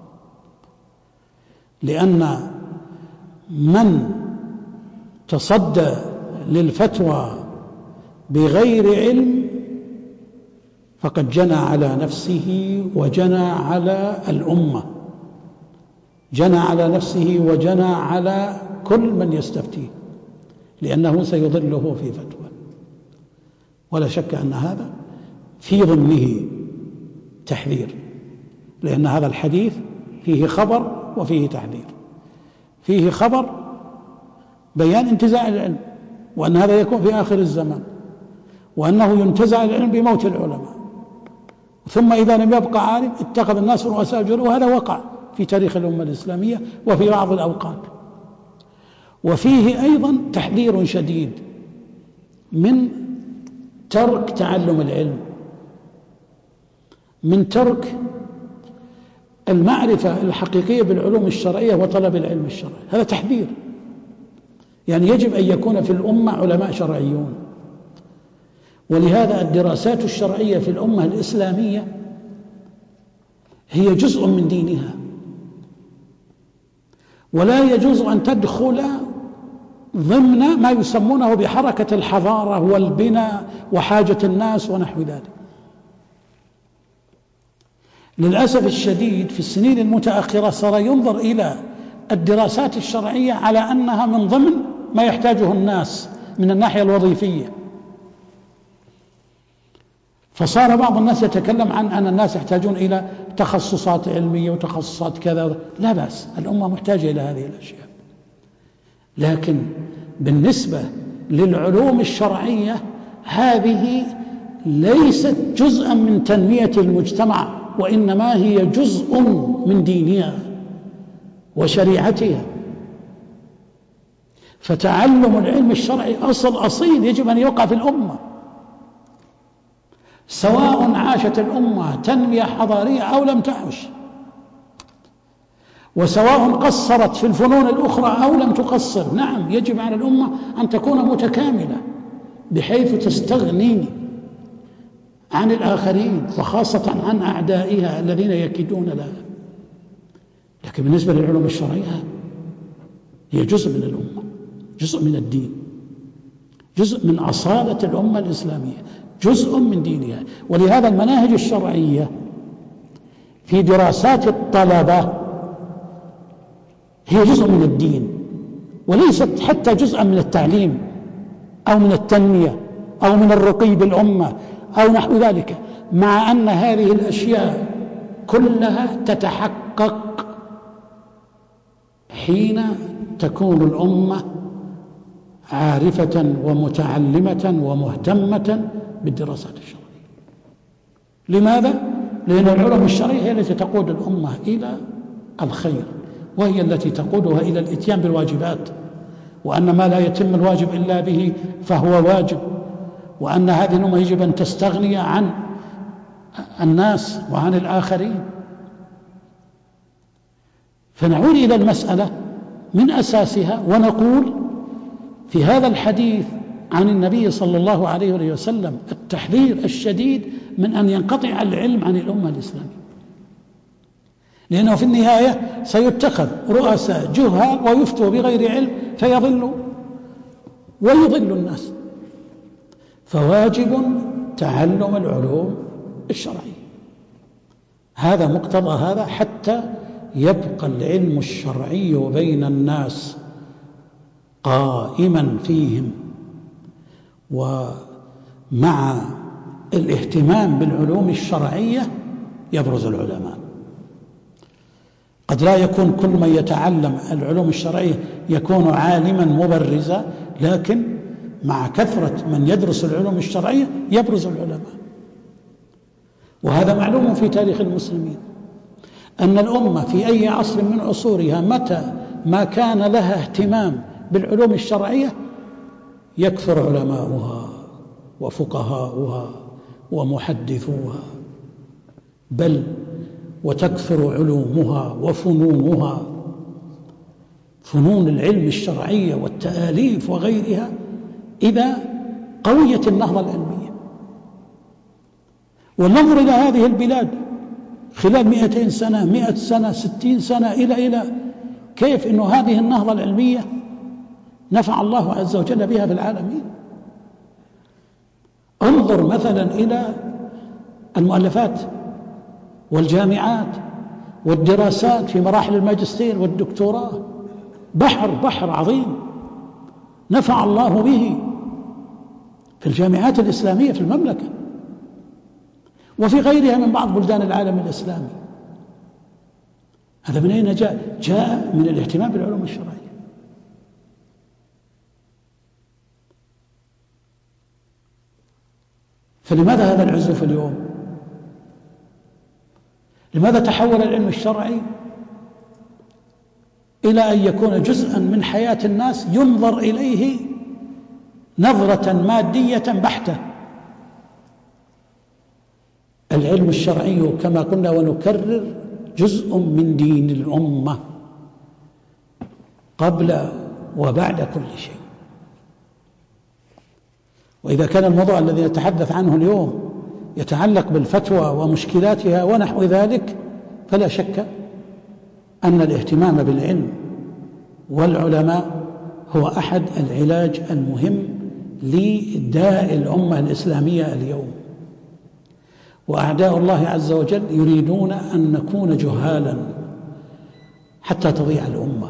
لأن من تصدى للفتوى بغير علم فقد جنى على نفسه وجنى على الأمة، جنى على نفسه وجنى على كل من يستفتيه، لأنه سيضله في فتوى. ولا شك أن هذا في ضمنه تحذير، لأن هذا الحديث فيه خبر وفيه تحذير. فيه خبر بيان انتزاع العلم، وأن هذا يكون في آخر الزمان، وأنه ينتزع العلم بموت العلماء، ثم إذا لم يبقى عالم اتخذ الناس رؤساء جهال، وهذا وقع في تاريخ الأمة الإسلامية وفي بعض الأوقات. وفيه أيضا تحذير شديد من ترك تعلم العلم، من ترك المعرفة الحقيقية بالعلوم الشرعية وطلب العلم الشرعي. هذا تحذير، يعني يجب أن يكون في الأمة علماء شرعيون. ولهذا الدراسات الشرعية في الأمة الإسلامية هي جزء من دينها، ولا يجوز أن تدخل ضمن ما يسمونه بحركة الحضارة والبناء وحاجة الناس ونحو ذلك. للأسف الشديد في السنين المتأخرة صار ينظر إلى الدراسات الشرعية على أنها من ضمن ما يحتاجه الناس من الناحية الوظيفية، فصار بعض الناس يتكلم عن أن الناس يحتاجون إلى تخصصات علمية وتخصصات كذا. لا بأس، الأمة محتاجة إلى هذه الأشياء، لكن بالنسبة للعلوم الشرعية هذه ليست جزءا من تنمية المجتمع، وإنما هي جزء من دينها وشريعتها. فتعلم العلم الشرعي أصل أصيل يجب أن يوقع في الأمة، سواء عاشت الأمة تنمية حضارية أو لم تعش، وسواء قصرت في الفنون الأخرى أو لم تقصر. نعم، يجب على الأمة أن تكون متكاملة بحيث تستغني عن الآخرين، وخاصة عن أعدائها الذين يكيدون لها. لكن بالنسبة للعلوم الشرعية هي جزء من الأمة، جزء من الدين، جزء من أصالة الأمة الإسلامية، جزء من دينها. ولهذا المناهج الشرعية في دراسات الطلبة هي جزء من الدين، وليست حتى جزءا من التعليم أو من التنمية أو من الرقي بالأمة أو نحو ذلك، مع أن هذه الأشياء كلها تتحقق حين تكون الأمة عارفة ومتعلمة ومهتمة بالدراسات الشرعية. لماذا؟ لأن العلوم الشرعية هي التي تقود الأمة إلى الخير، وهي التي تقودها إلى الإتيان بالواجبات، وأن ما لا يتم الواجب إلا به فهو واجب، وأن هذه الأمة يجب أن تستغني عن الناس وعن الآخرين. فنعود إلى المسألة من أساسها ونقول في هذا الحديث عن النبي صلى الله عليه وسلم التحذير الشديد من أن ينقطع العلم عن الأمة الإسلامية، لأنه في النهاية سيتخذ رؤساء جهال ويفتوا بغير علم فيضلوا ويضل الناس. فواجب تعلم العلوم الشرعية، هذا مقتضى هذا، حتى يبقى العلم الشرعي بين الناس قائما فيهم. ومع الاهتمام بالعلوم الشرعية يبرز العلماء. قد لا يكون كل من يتعلم العلوم الشرعية يكون عالما مبرزا، لكن مع كثرة من يدرس العلوم الشرعية يبرز العلماء. وهذا معلوم في تاريخ المسلمين، أن الأمة في أي عصر من عصورها متى ما كان لها اهتمام بالعلوم الشرعية يكثر علماؤها وفقهاؤها ومحدثوها بل وتكثر علومها وفنونها، فنون العلم الشرعية والتآليف وغيرها، إذا قويت النهضة العلمية. وننظر إلى هذه البلاد خلال مئتين سنة، مئة سنة، ستين سنة، إلى إلى كيف أن هذه النهضة العلمية نفع الله عز وجل بها في العالمين. انظر مثلا إلى المؤلفات والجامعات والدراسات في مراحل الماجستير والدكتوراه، بحر بحر عظيم نفع الله به في الجامعات الإسلامية في المملكة وفي غيرها من بعض بلدان العالم الإسلامي. هذا من أين جاء؟ جاء من الاهتمام بالعلوم الشرعية. فلماذا هذا العزوف اليوم؟ لماذا تحول العلم الشرعي إلى أن يكون جزءا من حياة الناس ينظر إليه نظرة مادية بحتة؟ العلم الشرعي كما قلنا ونكرر جزء من دين الأمة قبل وبعد كل شيء. وإذا كان الموضوع الذي نتحدث عنه اليوم يتعلق بالفتوى ومشكلاتها ونحو ذلك، فلا شك أن الاهتمام بالعلم والعلماء هو أحد العلاج المهم لداء الأمة الإسلامية اليوم. وأعداء الله عز وجل يريدون أن نكون جهالا حتى تضيع الأمة،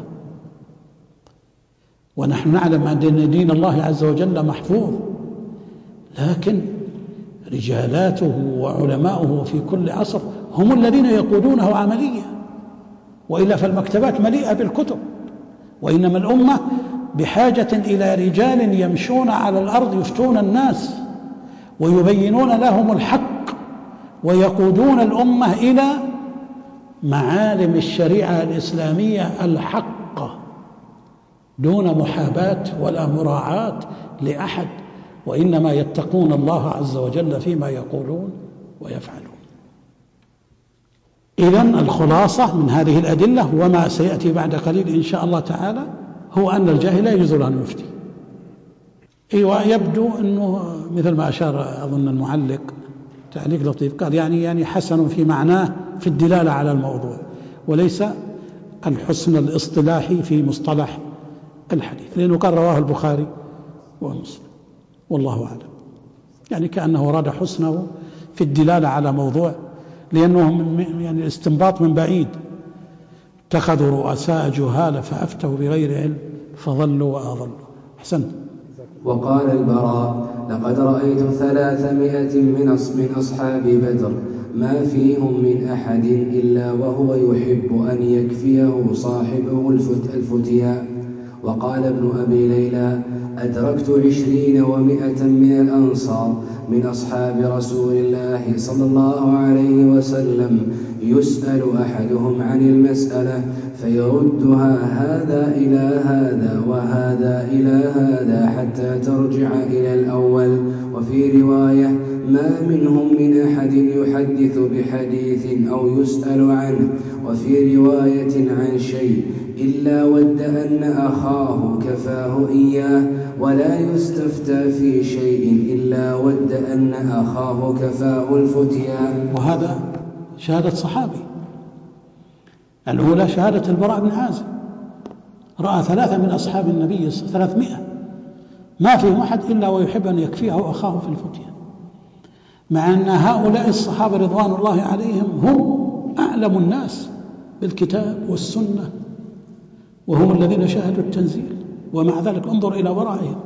ونحن نعلم أن دين الله عز وجل محفوظ، لكن رجالاته وعلماؤه في كل عصر هم الذين يقودونه عمليا، وإلا فالمكتبات مليئة بالكتب. وإنما الأمة بحاجة إلى رجال يمشون على الأرض يفتون الناس ويبينون لهم الحق ويقودون الأمة إلى معالم الشريعة الإسلامية الحقة دون محاباة ولا مراعاة لأحد، وإنما يتقون الله عز وجل فيما يقولون ويفعلون. إذن الخلاصة من هذه الأدلة وما سيأتي بعد قليل إن شاء الله تعالى هو أن الجاهل لا يجوز له أن يفتي. أيوة، يبدو أنه مثل ما أشار أظن المعلق تعليق لطيف، قال يعني يعني حسن في معناه في الدلالة على الموضوع، وليس الحسن الاصطلاحي في مصطلح الحديث، لأنه قال رواه البخاري ومسلم، والله أعلم. يعني كأنه أراد حسنه في الدلالة على موضوع، لأنه من يعني الاستنباط من بعيد. اتخذوا رؤساء جهالا فأفتوا بغير علم فضلوا وأضلوا. أحسنت. وقال البراء: لقد رأيت ثلاثمائة من أصحاب بدر ما فيهم من أحد إلا وهو يحب أن يكفيه صاحبه الفتيا. وقال ابن أبي ليلى: أدركت عشرين ومائة من الأنصار من أصحاب رسول الله صلى الله عليه وسلم يسأل أحدهم عن المسألة فيردها هذا إلى هذا وهذا إلى هذا حتى ترجع إلى الأول. وفي رواية: ما منهم من أحد يحدث بحديث أو يسأل عنه وفي رواية عن شيء إلا ود أن أخاه كفاه إياه، ولا يستفتى في شيء إلا ود أن أخاه كفاه الفتيا. وهذا شهادة صحابي. الأولى شهادة البراء بن عازب، رأى ثلاثة من أصحاب النبي ثلاثمائة ما فيهم أحد إلا ويحب أن يكفيه أخاه في الفتيا، مع أن هؤلاء الصحابة رضوان الله عليهم هم أعلم الناس بالكتاب والسنة، وهم الذين شاهدوا التنزيل، ومع ذلك انظر إلى ورائهم.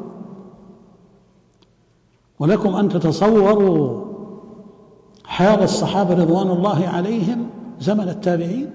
ولكم أن تتصوروا حال الصحابة رضوان الله عليهم زمن التابعين،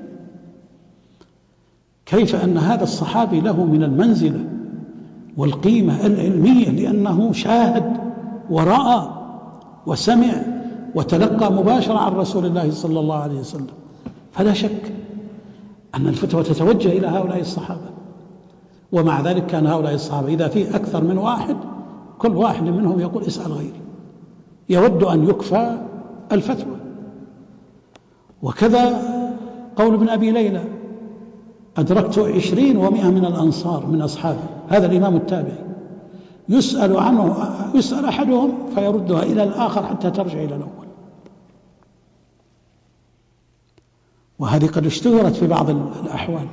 كيف أن هذا الصحابي له من المنزلة والقيمة العلمية لأنه شاهد ورأى وسمع وتلقى مباشرة عن رسول الله صلى الله عليه وسلم. فلا شك أن الفتوى تتوجه إلى هؤلاء الصحابة، ومع ذلك كان هؤلاء الصحابة إذا فيه أكثر من واحد كل واحد منهم يقول اسأل غيري، يود أن يكفى الفتوى. وكذا قول ابن أبي ليلى: أدركت عشرين ومئة من الأنصار من أصحابه، هذا الإمام التابعي، يسأل عنه يسأل أحدهم فيردها إلى الآخر حتى ترجع إلى الأول. وهذه قد اشتهرت في بعض الأحوال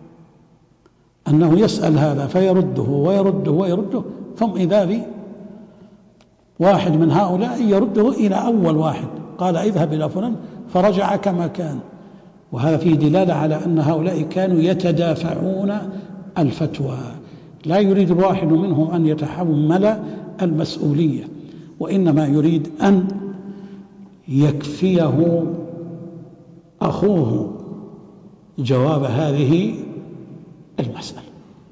أنه يسأل هذا فيرده ويرده ويرده، ثم إذا بي واحد من هؤلاء يرده إلى أول واحد، قال: اذهب إلى فلان، فرجع كما كان. وهذا فيه دلالة على أن هؤلاء كانوا يتدافعون الفتوى، لا يريد الواحد منهم أن يتحمل المسؤولية، وإنما يريد أن يكفيه أخوه جواب هذه المسألة.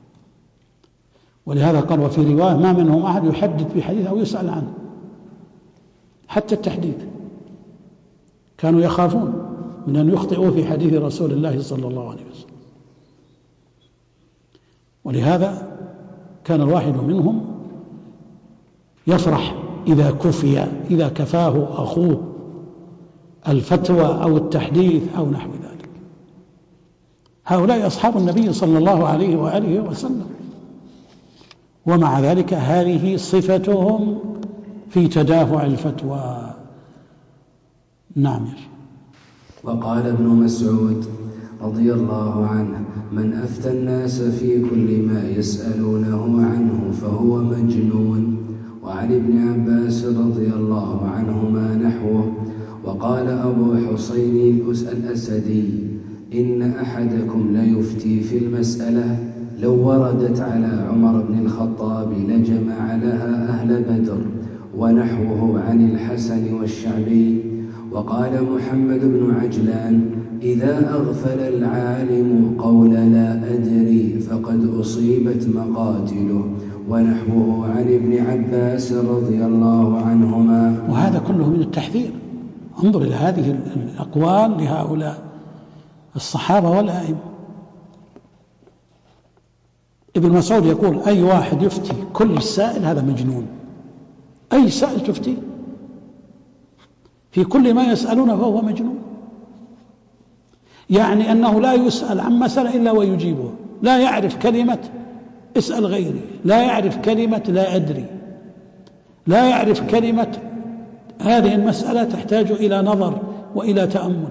ولهذا قال: وفي رواية: ما منهم أحد يحدث بحديث أو يسأل عنه، حتى التحديث كانوا يخافون من أن يخطئوا في حديث رسول الله صلى الله عليه وسلم. ولهذا كان الواحد منهم يفرح إذا كفي إذا كفاه أخوه الفتوى أو التحديث أو نحو ذلك. هؤلاء أصحاب النبي صلى الله عليه وآله وسلم، ومع ذلك هذه صفتهم في تدافع الفتوى. نعم. وقال ابن مسعود رضي الله عنه: من أفتى الناس في كل ما يسألونه عنه فهو مجنون. وعن ابن عباس رضي الله عنهما نحوه. وقال أبو حسين الأسدي: إن أحدكم ليفتي في المسألة لو وردت على عمر بن الخطاب لجمع لها أهل بدر. ونحوه عن الحسن والشعبي. وقال محمد بن عجلان: إذا أغفل العالم قول لا أدري فقد أصيبت مقاتله. ونحوه عن ابن عباس رضي الله عنهما. وهذا كله من التحذير. انظر إلى هذه الأقوال لهؤلاء الصحابة والآئمة. ابن مسعود يقول: أي واحد يفتي كل السائل هذا مجنون. أي سائل تفتي في كل ما يسألونه فهو مجنون، يعني أنه لا يسأل عن مسألة إلا ويجيبه، لا يعرف كلمة اسأل غيري، لا يعرف كلمة لا أدري، لا يعرف كلمة هذه المسألة تحتاج إلى نظر وإلى تأمل.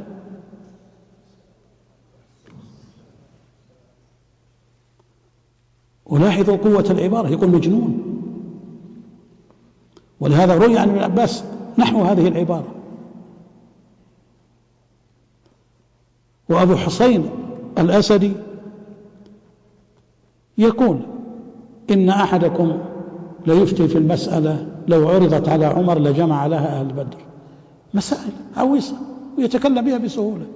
ولاحظوا قوة العبارة، يقول مجنون. ولهذا روي عن ابن عباس نحو هذه العبارة. وأبو حسين الأسدي يقول: إن أحدكم ليفتي في المسألة لو عرضت على عمر لجمع لها أهل بدر. مسائل عويصة ويتكلم بها بسهولة،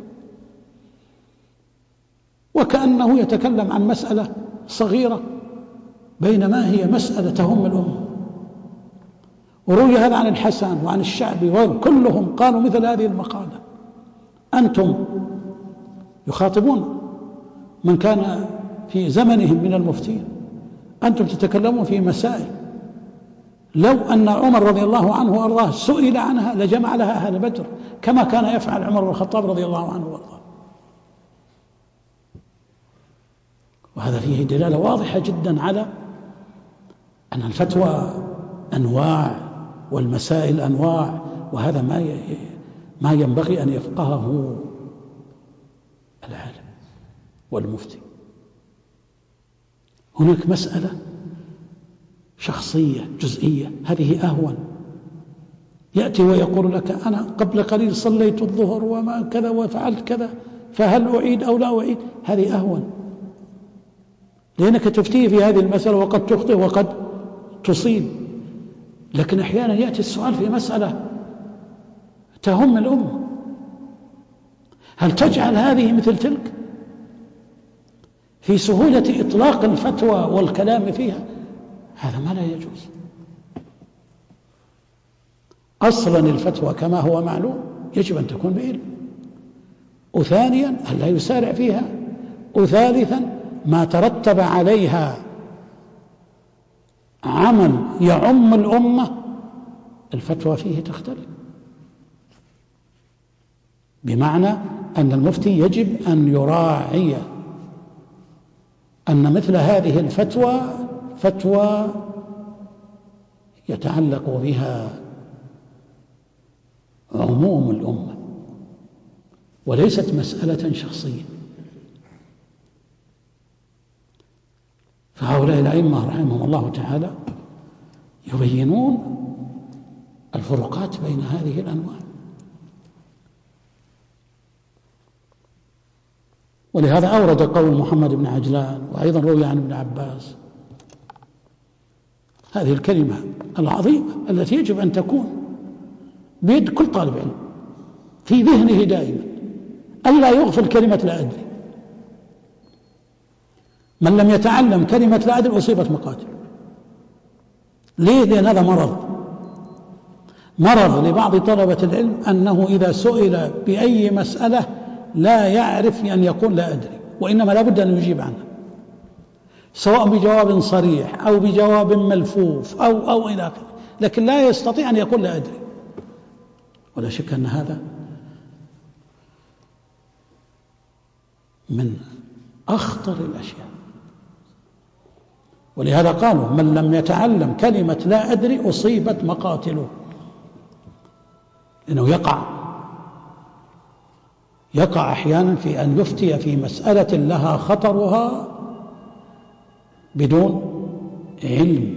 وكأنه يتكلم عن مسألة صغيرة بينما هي مسألة تهم الأمة. وروي هذا عن الحسن وعن الشعبي وكلهم قالوا مثل هذه المقالة. أنتم يخاطبون من كان في زمنهم من المفتين، أنتم تتكلمون في مسائل لو أن عمر رضي الله عنه وأرضاه سئل عنها لجمع لها أهل بدر، كما كان يفعل عمر بن الخطاب رضي الله عنه وأرضاه. وهذا فيه دلالة واضحة جدا على أن الفتوى أنواع والمسائل أنواع، وهذا ما ما ينبغي أن يفقهه العالم والمفتي. هناك مسألة شخصية جزئية هذه أهون، يأتي ويقول لك: أنا قبل قليل صليت الظهر وما كذا وفعلت كذا، فهل أعيد أو لا أعيد؟ هذه أهون، لأنك تفتيه في هذه المسألة وقد تخطئ وقد تصيب. لكن أحيانا يأتي السؤال في مسألة تهم الأمة، هل تجعل هذه مثل تلك في سهولة إطلاق الفتوى والكلام فيها؟ هذا ما لا يجوز. أصلا الفتوى كما هو معلوم يجب أن تكون بعلم، وثانيا أن لا يسارع فيها، وثالثا ما ترتب عليها عمل يعم الأمة الفتوى فيه تختلف، بمعنى أن المفتي يجب أن يراعي أن مثل هذه الفتوى فتوى يتعلق بها عموم الأمة وليست مسألة شخصية. فهؤلاء الأئمة رحمهم الله تعالى يبينون الفروقات بين هذه الأنواع. ولهذا أورد قول محمد بن عجلان وأيضا روي عن ابن عباس هذه الكلمة العظيمة التي يجب أن تكون بيد كل طالب علم في ذهنه دائما، ألا يغفل كلمة لا أدري. من لم يتعلم كلمة لا أدري أصيبت مقاتل. ليه؟ لأن هذا مرض مرض لبعض طلبة العلم أنه إذا سئل بأي مسألة لا يعرف أن يقول لا أدري، وإنما لا بد أن يجيب عنها سواء بجواب صريح أو بجواب ملفوف أو أو إلى آخره، لكن لا يستطيع أن يقول لا أدري. ولا شك أن هذا من أخطر الأشياء. ولهذا قالوا من لم يتعلم كلمة لا أدري أصيبت مقاتله، لأنه يقع يقع أحيانا في أن يفتي في مسألة لها خطرها بدون علم،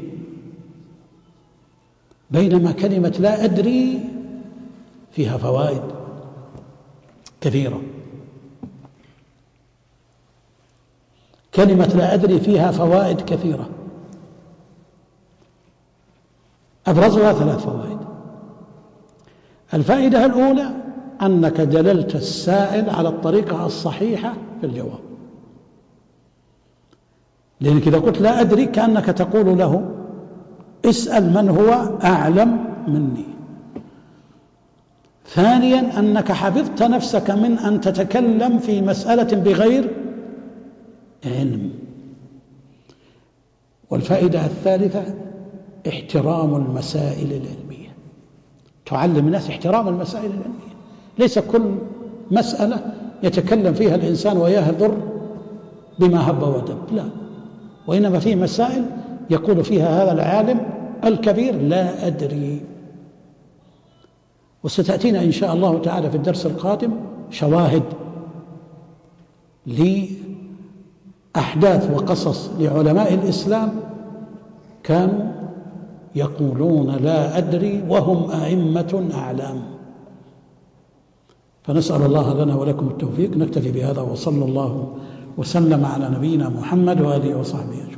بينما كلمة لا أدري فيها فوائد كثيرة. كلمة لا أدري فيها فوائد كثيرة، أبرزها ثلاث فوائد. الفائدة الأولى أنك دللت السائل على الطريقة الصحيحة في الجواب، لأنك إذا قلت لا أدري كأنك تقول له اسأل من هو أعلم مني. ثانيا أنك حفظت نفسك من أن تتكلم في مسألة بغير علم. والفائدة الثالثة احترام المسائل العلمية، تعلم الناس احترام المسائل العلمية. ليس كل مسألة يتكلم فيها الإنسان ويهذر بما هب ودب، لا، وإنما في مسائل يقول فيها هذا العالم الكبير لا أدري. وستأتينا إن شاء الله تعالى في الدرس القادم شواهد لأحداث وقصص لعلماء الإسلام كانوا يقولون لا أدري وهم أئمة أعلام. فنسأل الله لنا ولكم التوفيق. نكتفي بهذا، وصلى الله وسلم على نبينا محمد وآله وصحبه.